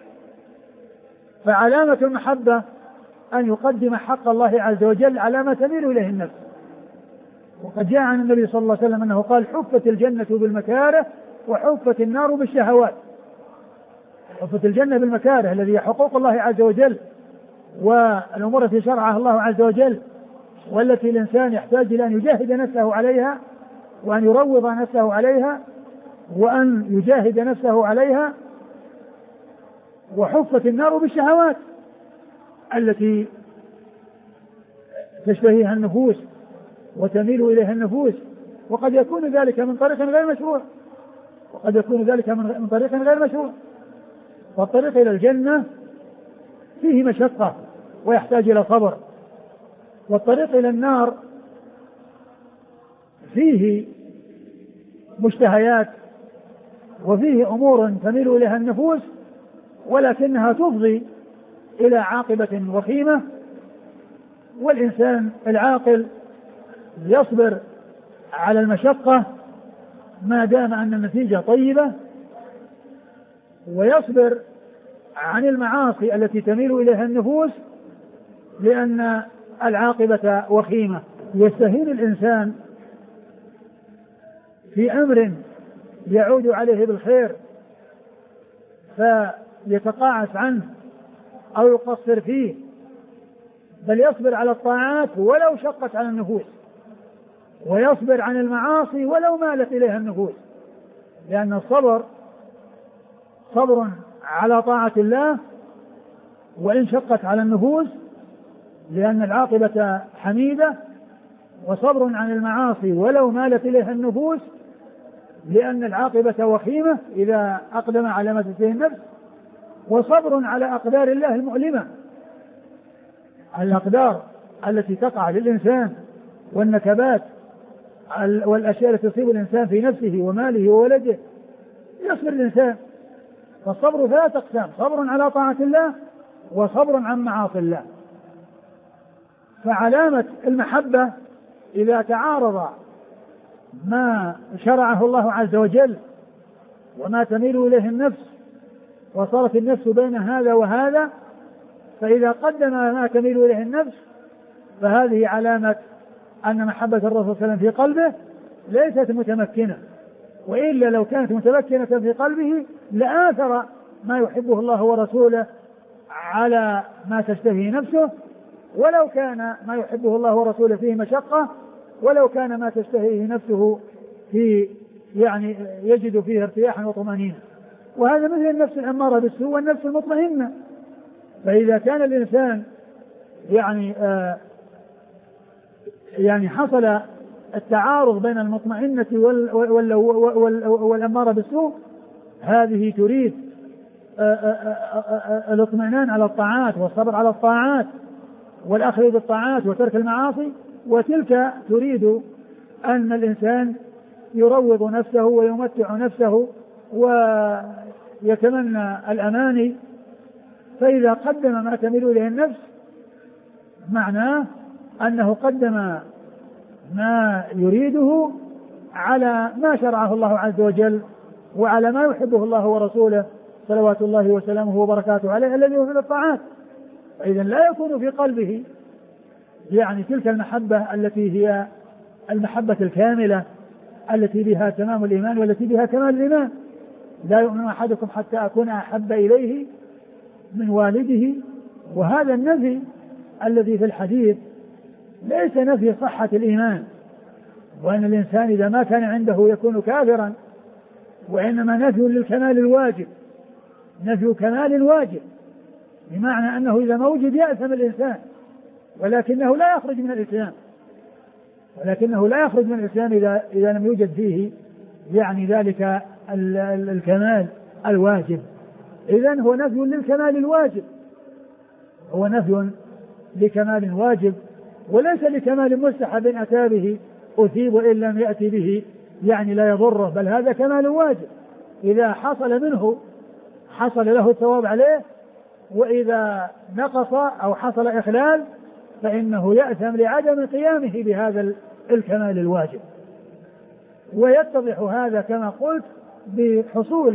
فعلامة المحبة أن يقدم حق الله عز وجل على ما تميل إليه النفس. وقد جاء عن النبي صلى الله عليه وسلم أنه قال: حفت الجنة بالمكاره وحفت النار بالشهوات. حفت الجنة بالمكاره الذي هي حقوق الله عز وجل والأمور التي شرعها الله عز وجل والتي الإنسان يحتاج إلى أن يجاهد نفسه عليها وأن يروض نفسه عليها وأن يجاهد نفسه عليها. وحفت النار بالشهوات التي تشتهيها النفوس وتميل إليها النفوس، وقد يكون ذلك من طريق غير مشروع، والطريق إلى الجنة فيه مشقة ويحتاج إلى صبر، والطريق إلى النار فيه مشتهيات وفيه أمور تميل إليها النفوس ولكنها تفضي إلى عاقبة وخيمة. والإنسان العاقل يصبر على المشقة ما دام أن النتيجة طيبة، ويصبر عن المعاصي التي تميل إليها النفوس لأن العاقبة وخيمة. يستهين الإنسان في أمر يعود عليه بالخير فيتقاعس عنه أو يقصر فيه، بل يصبر على الطاعات ولو شقت على النفوس، ويصبر عن المعاصي ولو مالت إليها النفوس، لأن الصبر صبر على طاعة الله وإن شقت على النفوس لأن العاقبة حميدة، وصبر عن المعاصي ولو مالت إليها النفوس لأن العاقبة وخيمة إذا أقدم على ما تشتهي النفس، وصبر على أقدار الله المؤلمة، الأقدار التي تقع للإنسان والنكبات والأشياء التي تصيب الإنسان في نفسه وماله وولده، يصبر الإنسان. فالصبر ثلاثة أقسام: صبر على طاعة الله وصبر عن معاصي الله. فعلامة المحبة إذا تعارض ما شرعه الله عز وجل وما تميل إليه النفس وصارت النفس بين هذا وهذا، فإذا قدم ما تميل إليه النفس فهذه علامة أن محبة الرسول صلى الله عليه وسلم في قلبه ليست متمكنة، وإلا لو كانت متمكنة في قلبه لآثر ما يحبه الله ورسوله على ما تشتهي نفسه، ولو كان ما يحبه الله ورسوله فيه مشقة، ولو كان ما تشتهيه نفسه في يعني يجد فيه ارتياحا وطمأنينة. وهذا مثل النفس الأمارة بالسوء والنفس المطمئنة. فإذا كان الإنسان يعني حصل التعارض بين المطمئنة والأمارة بالسوء، هذه تريد الاطمئنان على الطاعات والصبر على الطاعات والأخذ بالطاعات وترك المعاصي، وتلك تريد أن الإنسان يروض نفسه ويمتع نفسه ويتمنى الأماني. فإذا قدم ما تميل إليه النفس معناه أنه قدم ما يريده على ما شرعه الله عز وجل وعلى ما يحبه الله ورسوله صلوات الله وسلامه وبركاته عليه الذي هو من الطاعات. فإذا لا يكون في قلبه يعني تلك المحبة التي هي المحبة الكاملة التي بها تمام الإيمان والتي بها كمال الإيمان. لا يؤمن أحدكم حتى أكون أحب إليه من والده. وهذا النفي الذي في الحديث ليس نفي صحة الإيمان وأن الإنسان إذا ما كان عنده يكون كافرا، وإنما نفي للكمال الواجب نفي كمال الواجب، بمعنى أنه إذا ما وجد يأثم الإنسان، ولكنه لا يخرج من الإسلام إذا لم يوجد فيه يعني ذلك الكمال الواجب. إذن هو نفي للكمال الواجب، هو نفي لكمال واجب، وليس لكمال مستحب أتى به أثيب وإن لم يأتي به يعني لا يضره، بل هذا كمال واجب إذا حصل منه حصل له الثواب عليه، وإذا نقص أو حصل إخلال فإنه يأثم لعدم قيامه بهذا الكمال الواجب. ويتضح هذا كما قلت بحصول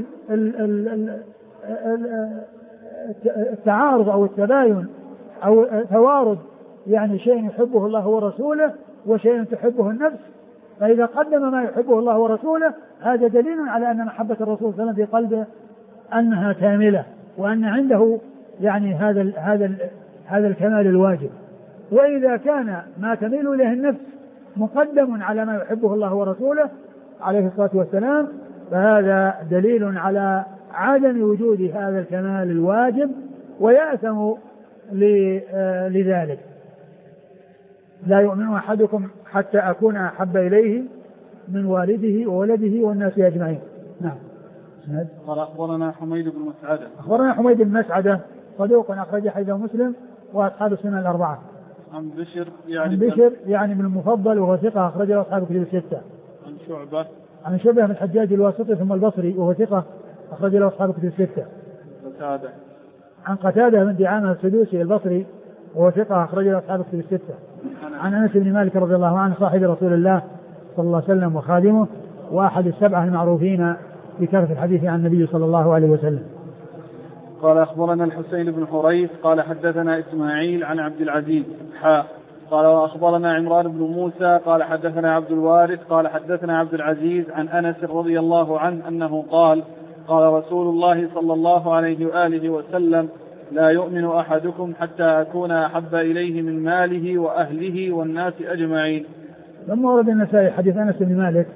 التعارض أو التباين أو توارد، يعني شيء يحبه الله ورسوله وشيء تحبه النفس، فإذا قدم ما يحبه الله ورسوله هذا دليل على أن محبة الرسول صلى الله عليه وسلم في قلبه أنها كاملة، وأن عنده يعني هذا الكمال الواجب. وإذا كان ما تميل إليه النفس مقدم على ما يحبه الله ورسوله عليه الصلاة والسلام، فهذا دليل على عدم وجود هذا الكمال الواجب، ويأثم لذلك. لا يؤمن أحدكم حتى أكون أحب إليه من والده وولده والناس أجمعين. نعم. قال أخبرنا حميد بن مسعدة. أخبرنا حميد بن مسعدة صدوق أخرج حديثه مسلم وأصحاب السنن الأربعة. عن بشر يعني من المفضل وهو ثقة أخرج له أصحاب الكتب الستة. عن شعبة بن الحجاج الواسطي ثم البصري وهو ثقة أخرج له أصحاب الكتب الستة. عن قتادة بن دعامة السدوسي البصري وهو ثقة أخرج له أصحاب الكتب الستة. عن أنس بن مالك رضي الله عنه صاحب رسول الله صلى الله عليه وسلم وخادمه وأحد السبعة المعروفين بكثرة الحديث عن النبي صلى الله عليه وسلم. قال أخبرنا الحسين بن حريث قال حدثنا إسماعيل عن عبد العزيز قال وأخبرنا عمران بن موسى قال حدثنا عبد الوارث قال حدثنا عبد العزيز عن أنس رضي الله عنه أنه قال رسول الله صلى الله عليه وآله وسلم لا يؤمن أحدكم حتى أكون أحب إليه من ماله وأهله والناس أجمعين. لما ورد النسائي حديث أنس بن مالك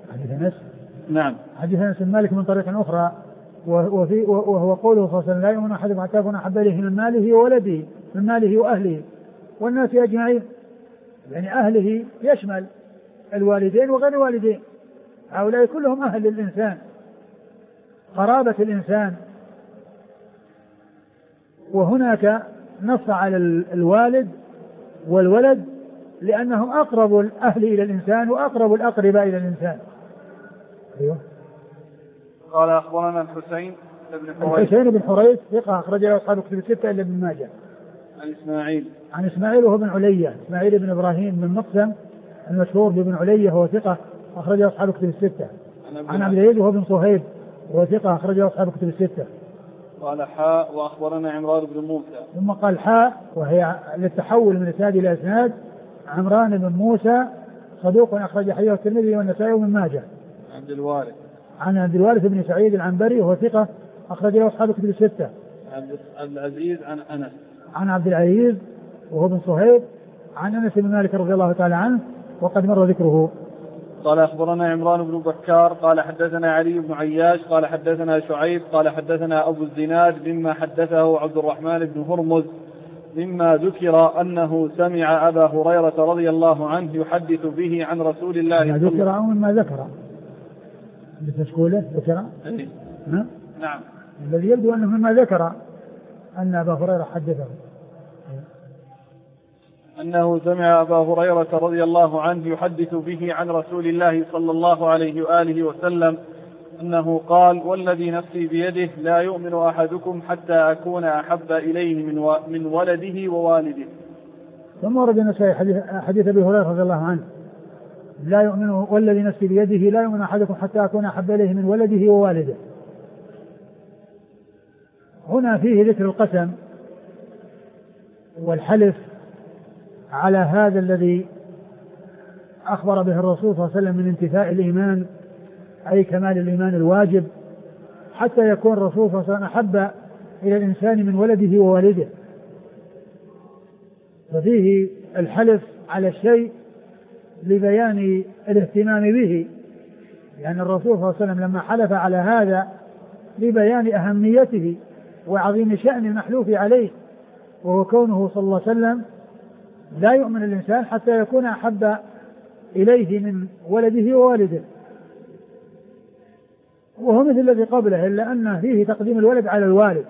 حديث أنس بن مالك من طريق أخرى وهو قوله صلى الله عليه وسلم لا يؤمن أحدكم حتى يكون أحب إليه من ماله وولده من ماله وأهله والناس أجمعين، يعني أهله يشمل الوالدين وغير الوالدين، هؤلاء كلهم أهل الإنسان، قرابة الإنسان. وهناك نص على الوالد والولد لأنهم أقرب الأهل إلى الإنسان وأقرب الأقرباء إلى الإنسان. أيوه. قال أخبرنا الحسين بن حريث ثقة أخرج له أصحاب الكتب الستة إلا ابن ماجه. عن إسماعيل وهو بن علية، إسماعيل بن إبراهيم بن مقسم المشهور بابن علية هو ثقة أخرج له أصحاب الكتب الستة. عن عبد العزيز وهو بن صهيب وهو ثقة أخرج له أصحاب الكتب الستة. قال وأخبرنا عمران بن موسى ثم قال وهي للتحول من إسناد إلى إسناد. عمران بن موسى صدوق أخرج حديثه الترمذي والنسائي وابن ماجه. عن عبد الوارث بن سعيد العنبري وهو ثقة أخرج له أصحاب الكتب الستة. عبد العزيز عن أنس عن عبد العزيز وهو بن صهيب عن أنس بن مالك رضي الله تعالى عنه وقد مر ذكره. قال أخبرنا عمران بن بكار قال حدثنا علي بن عياش قال حدثنا شعيب قال حدثنا أبو الزناد مما حدثه عبد الرحمن بن هرمز مما ذكر أنه سمع أبا هريرة رضي الله عنه يحدث به عن رسول الله صلى الله عليه وسلم. ذكر أو مما ذكر بتشكوله ذكر. نعم. الذي يبدو أنه مما ذكر أن أبا هريرة حدثه أنه سمع أبا هريرة رضي الله عنه يحدث به عن رسول الله صلى الله عليه وآله وسلم أنه قال والذي نفسي بيده لا يؤمن أحدكم حتى أكون أحب إليه من ولده ووالده. ثم ورد النسائي حديث أبي هريرة رضي الله عنه لا يؤمن والذي نفسي بيده لا يؤمن أحدكم حتى أكون أحب إليه من ولده ووالده. هنا فيه ذكر القسم والحلف على هذا الذي أخبر به الرسول صلى الله عليه وسلم من انتفاء الإيمان أي كمال الإيمان الواجب حتى يكون الرسول صلى الله عليه وسلم أحب إلى الإنسان من ولده ووالده. ففيه الحلف على الشيء لبيان الاهتمام به، يعني الرسول صلى الله عليه وسلم لما حلف على هذا لبيان أهميته وعظيم شأن المحلوف عليه، وهو كونه صلى الله عليه وسلم لا يؤمن الإنسان حتى يكون أحب إليه من ولده ووالده، وهو مثل الذي قبله، إلا أن فيه تقديم الولد على الوالد،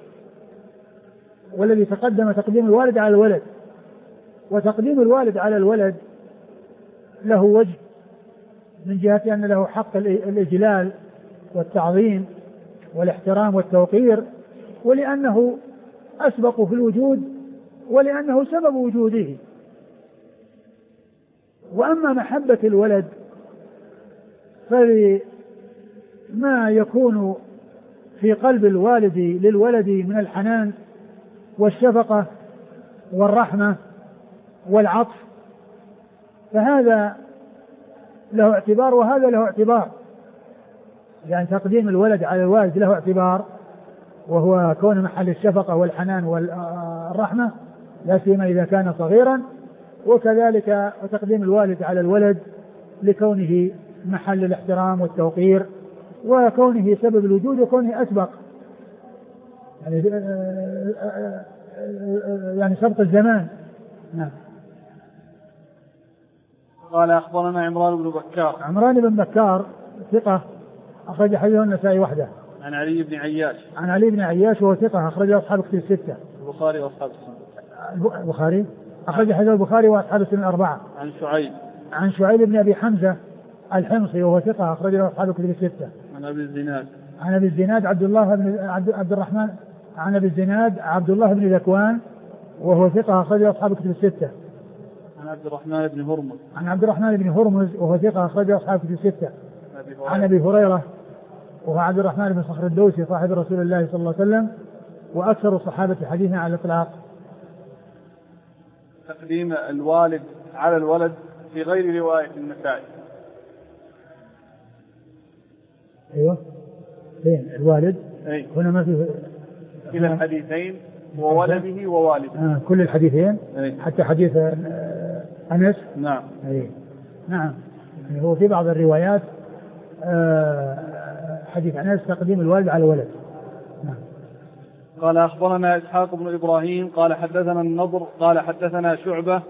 والذي تقدم تقديم الوالد على الولد. وتقديم الوالد على الولد له وجه من جهة أن له حق الإجلال والتعظيم والاحترام والتوقير، ولأنه أسبق في الوجود ولأنه سبب وجوده. وأما محبة الولد فما يكون في قلب الوالد للولد من الحنان والشفقة والرحمة والعطف، فهذا له اعتبار وهذا له اعتبار. يعني تقديم الولد على الوالد له اعتبار، وهو كون محل الشفقة والحنان والرحمة، لا سيما إذا كان صغيرا، وكذلك تقديم الوالد على الولد لكونه محل الاحترام والتوقير، وكونه سبب الوجود، وكونه أسبق يعني سبق الزمان. نعم. قال أخبرنا عمران بن بكار. عمران بن بكار ثقة أخرج حديثه النسائي وحده. عن علي بن عياش. عن علي بن عياش وهو ثقة أخرجه أصحاب كتب الستة. البخاري وأصحاب السنن. البخاري أخرج حديث البخاري وأصحاب السنن الأربعة. عن شعيب. عن شعيب بن أبي حمزة الحمصي وهو ثقة أخرجه أصحاب كتب الستة. عن أبي الزناد. عن أبي الزناد عبد الرحمن. عن أبي الزناد عبد الله بن ذكوان وهو ثقة أخرجه أصحاب كتب الستة. عن عبد الرحمن بن هرمز. عن عبد الرحمن بن هرمز وهو ثقة أخرجه أصحاب كتب الستة. عن أبي هريرة وهو عبد الرحمن بن صخر الدوسي صاحب رسول الله صلى الله عليه وسلم وأكثر الصحابة حديثا على الإطلاق. تقديم الوالد على الولد في غير رواية النسائي. أيوه فين الوالد؟ أي. هنا ما في كلا الحديثين وولده ووالده. كل الحديثين. أي. حتى حديث أنس. نعم. أي. نعم. يعني هو في بعض الروايات حديث أنس تقديم الوالد على الولد. نعم. قال أخبرنا إسحاق بن إبراهيم قال حدثنا النضر قال حدثنا شعبة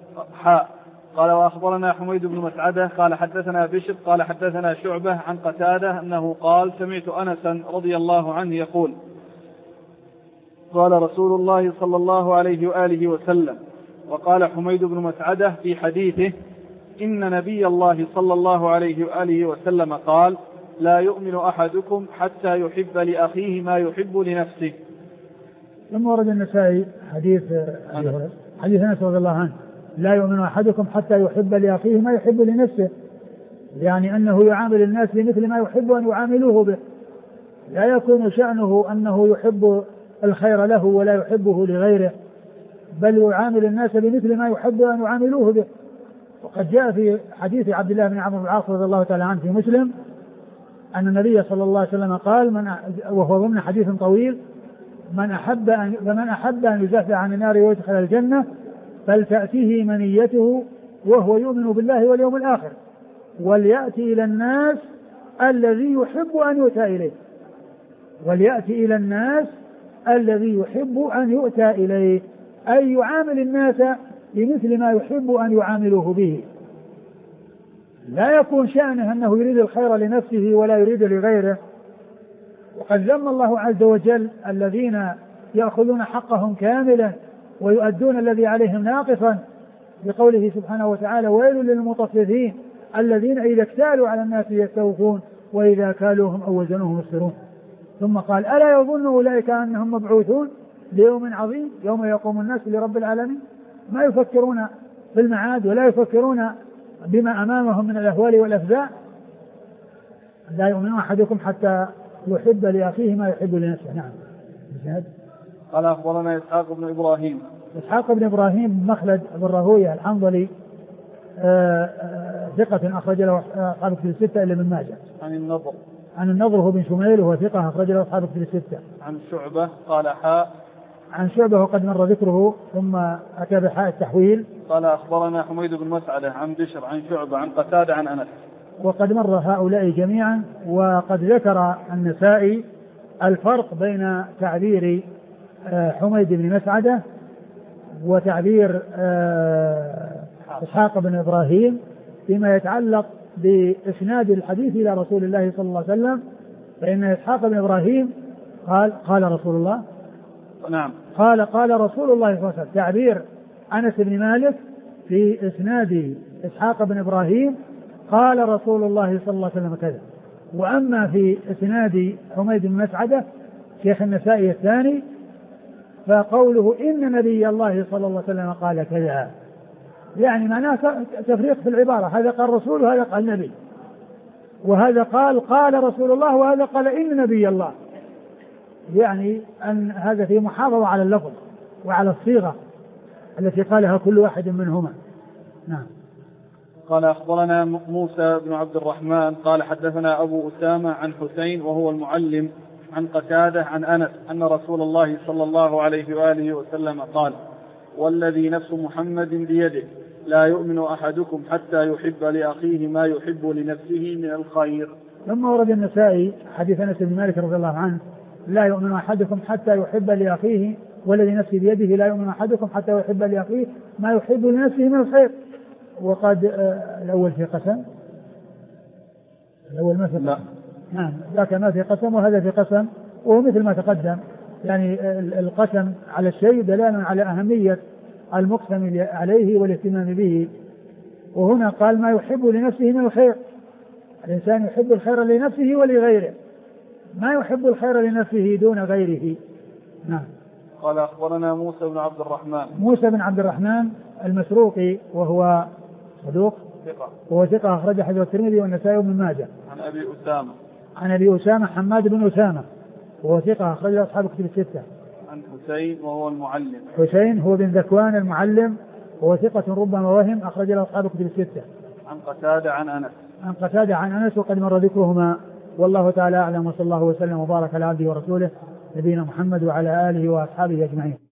قال وأخبرنا حميد بن مسعدة قال حدثنا بشر قال حدثنا شعبة عن قتادة أنه قال سمعت أنسا رضي الله عنه يقول قال رسول الله صلى الله عليه وآله وسلم. وقال حميد بن مسعدة في حديثه إن نبي الله صلى الله عليه وآله وسلم قال لا يؤمن أحدكم حتى يحب لأخيه ما يحب لنفسه. لما ورد النسائي حديث أنس رضي الله عنه لا يؤمن أحدكم حتى يحب لأخيه ما يحب لنفسه، يعني أنه يعامل الناس بمثل ما يحب أن يعاملوه به، لا يكون شأنه أنه يحب الخير له ولا يحبه لغيره، بل يعامل الناس بمثل ما يحب أن يعاملوه به. وقد جاء في حديث عبد الله بن عمرو بن العاص رضي الله تعالى عنه في مسلم أن النبي صلى الله عليه وسلم قال وهو ضمن حديث طويل فمن أحب أن يزحزح عن النار ويدخل الجنة فلتأتيه منيته وهو يؤمن بالله واليوم الآخر وليأتي إلى الناس الذي يحب أن يؤتى إليه. وليأتي إلى الناس الذي يحب أن يؤتى إليه، أي يعامل الناس بمثل ما يحب أن يعاملوه به، لا يكون شأنه أنه يريد الخير لنفسه ولا يريد لغيره. وقد ذم الله عز وجل الذين يأخذون حقهم كاملا ويؤدون الذي عليهم ناقصا بقوله سبحانه وتعالى ويل للمطففين الذين إذا اكتالوا على الناس يستوفون وإذا كالوهم أو وزنوهم يخسرون. ثم قال ألا يظن أولئك أنهم مبعوثون ليوم عظيم يوم يقوم الناس لرب العالمين. ما يفكرون في المعاد ولا يفكرون بما أمامهم من الأهوال والأفزاع. لا يؤمن أحدكم حتى يحب لأخيه ما يحب لنفسه. نعم. قال أخبرنا إسحاق بن إبراهيم. إسحاق بن إبراهيم مخلد بن راهويه الحنظلي ثقة أخرج له أصحاب كتب الستة إلا من ماجه. عن النضر هو بن شميل وهو ثقة أخرج له أصحاب كتب الستة. عن شعبة قال عن شعبة وقد مر ذكره ثم أتى بحاء التحويل. قال أخبرنا حميد بن مسعدة عن بشر عن شعبة عن قتادة عن أنس. وقد مر هؤلاء جميعا. وقد ذكر النسائي الفرق بين تعبير حميد بن مسعدة وتعبير إسحاق بن إبراهيم فيما يتعلق بإسناد الحديث إلى رسول الله صلى الله عليه وسلم. فإن إسحاق بن إبراهيم قال رسول الله، نعم، قال رسول الله صلى الله عليه وسلم. تعبير أنس بن مالك في إسناد إسحاق بن إبراهيم قال رسول الله صلى الله عليه وسلم كذا. وأما في إسناد حميد بن مسعدة شيخ النسائي الثاني فقوله إن نبي الله صلى الله عليه وسلم قال كذا، يعني معناه تفريق في العبارة، هذا قال رسول وهذا قال نبي، وهذا قال رسول الله وهذا قال إن نبي الله، يعني أن هذا فيه محافظة على اللفظ وعلى الصيغة التي قالها كل واحد منهما. نعم. قال أخبرنا موسى بن عبد الرحمن قال حدثنا أبو أسامة عن حسين وهو المعلم عن قتادة عن أنس أن رسول الله صلى الله عليه وآله وسلم قال والذي نفس محمد بيده لا يؤمن أحدكم حتى يحب لأخيه ما يحب لنفسه من الخير. لما ورد النسائي حديث أنس بن مالك رضي الله عنه لا يؤمن أحدكم حتى يحب لأخيه والذي نفسي بيده لا يؤمن أحدكم حتى يحب لأخيه ما يحب لنفسه من الخير. وقد الأول في قسم، الأول ما في قسم، نعم ذاك ما في قسم وهذا في قسم، وهو مثل ما تقدم، يعني القسم على الشيء دلالة على أهمية المقسم عليه والاهتمام به. وهنا قال ما يحب لنفسه من الخير، الإنسان يحب الخير لنفسه ولغيره، ما يحب الخير لنفسه دون غيره. نعم. قال أخبرنا موسى بن عبد الرحمن، موسى بن عبد الرحمن المسروقي وهو صدوق وهو ثقة أخرج حديث الترمذي والنسائي وابن ماجه. عن أبي أسامة حماد بن أسامة وهو ثقة أخرج أصحاب كتب الستة. عن حسين وهو المعلم، حسين هو بن ذكوان المعلم وهو ثقة ربما وهم أخرج له أصحاب كتب الستة. عن قتادة عن أنس، عن قتادة عن أنس وقد مر ذكرهما. والله تعالى أعلم وصلى الله وسلم وبارك على عبده ورسوله نبينا محمد وعلى آله وأصحابه أجمعين.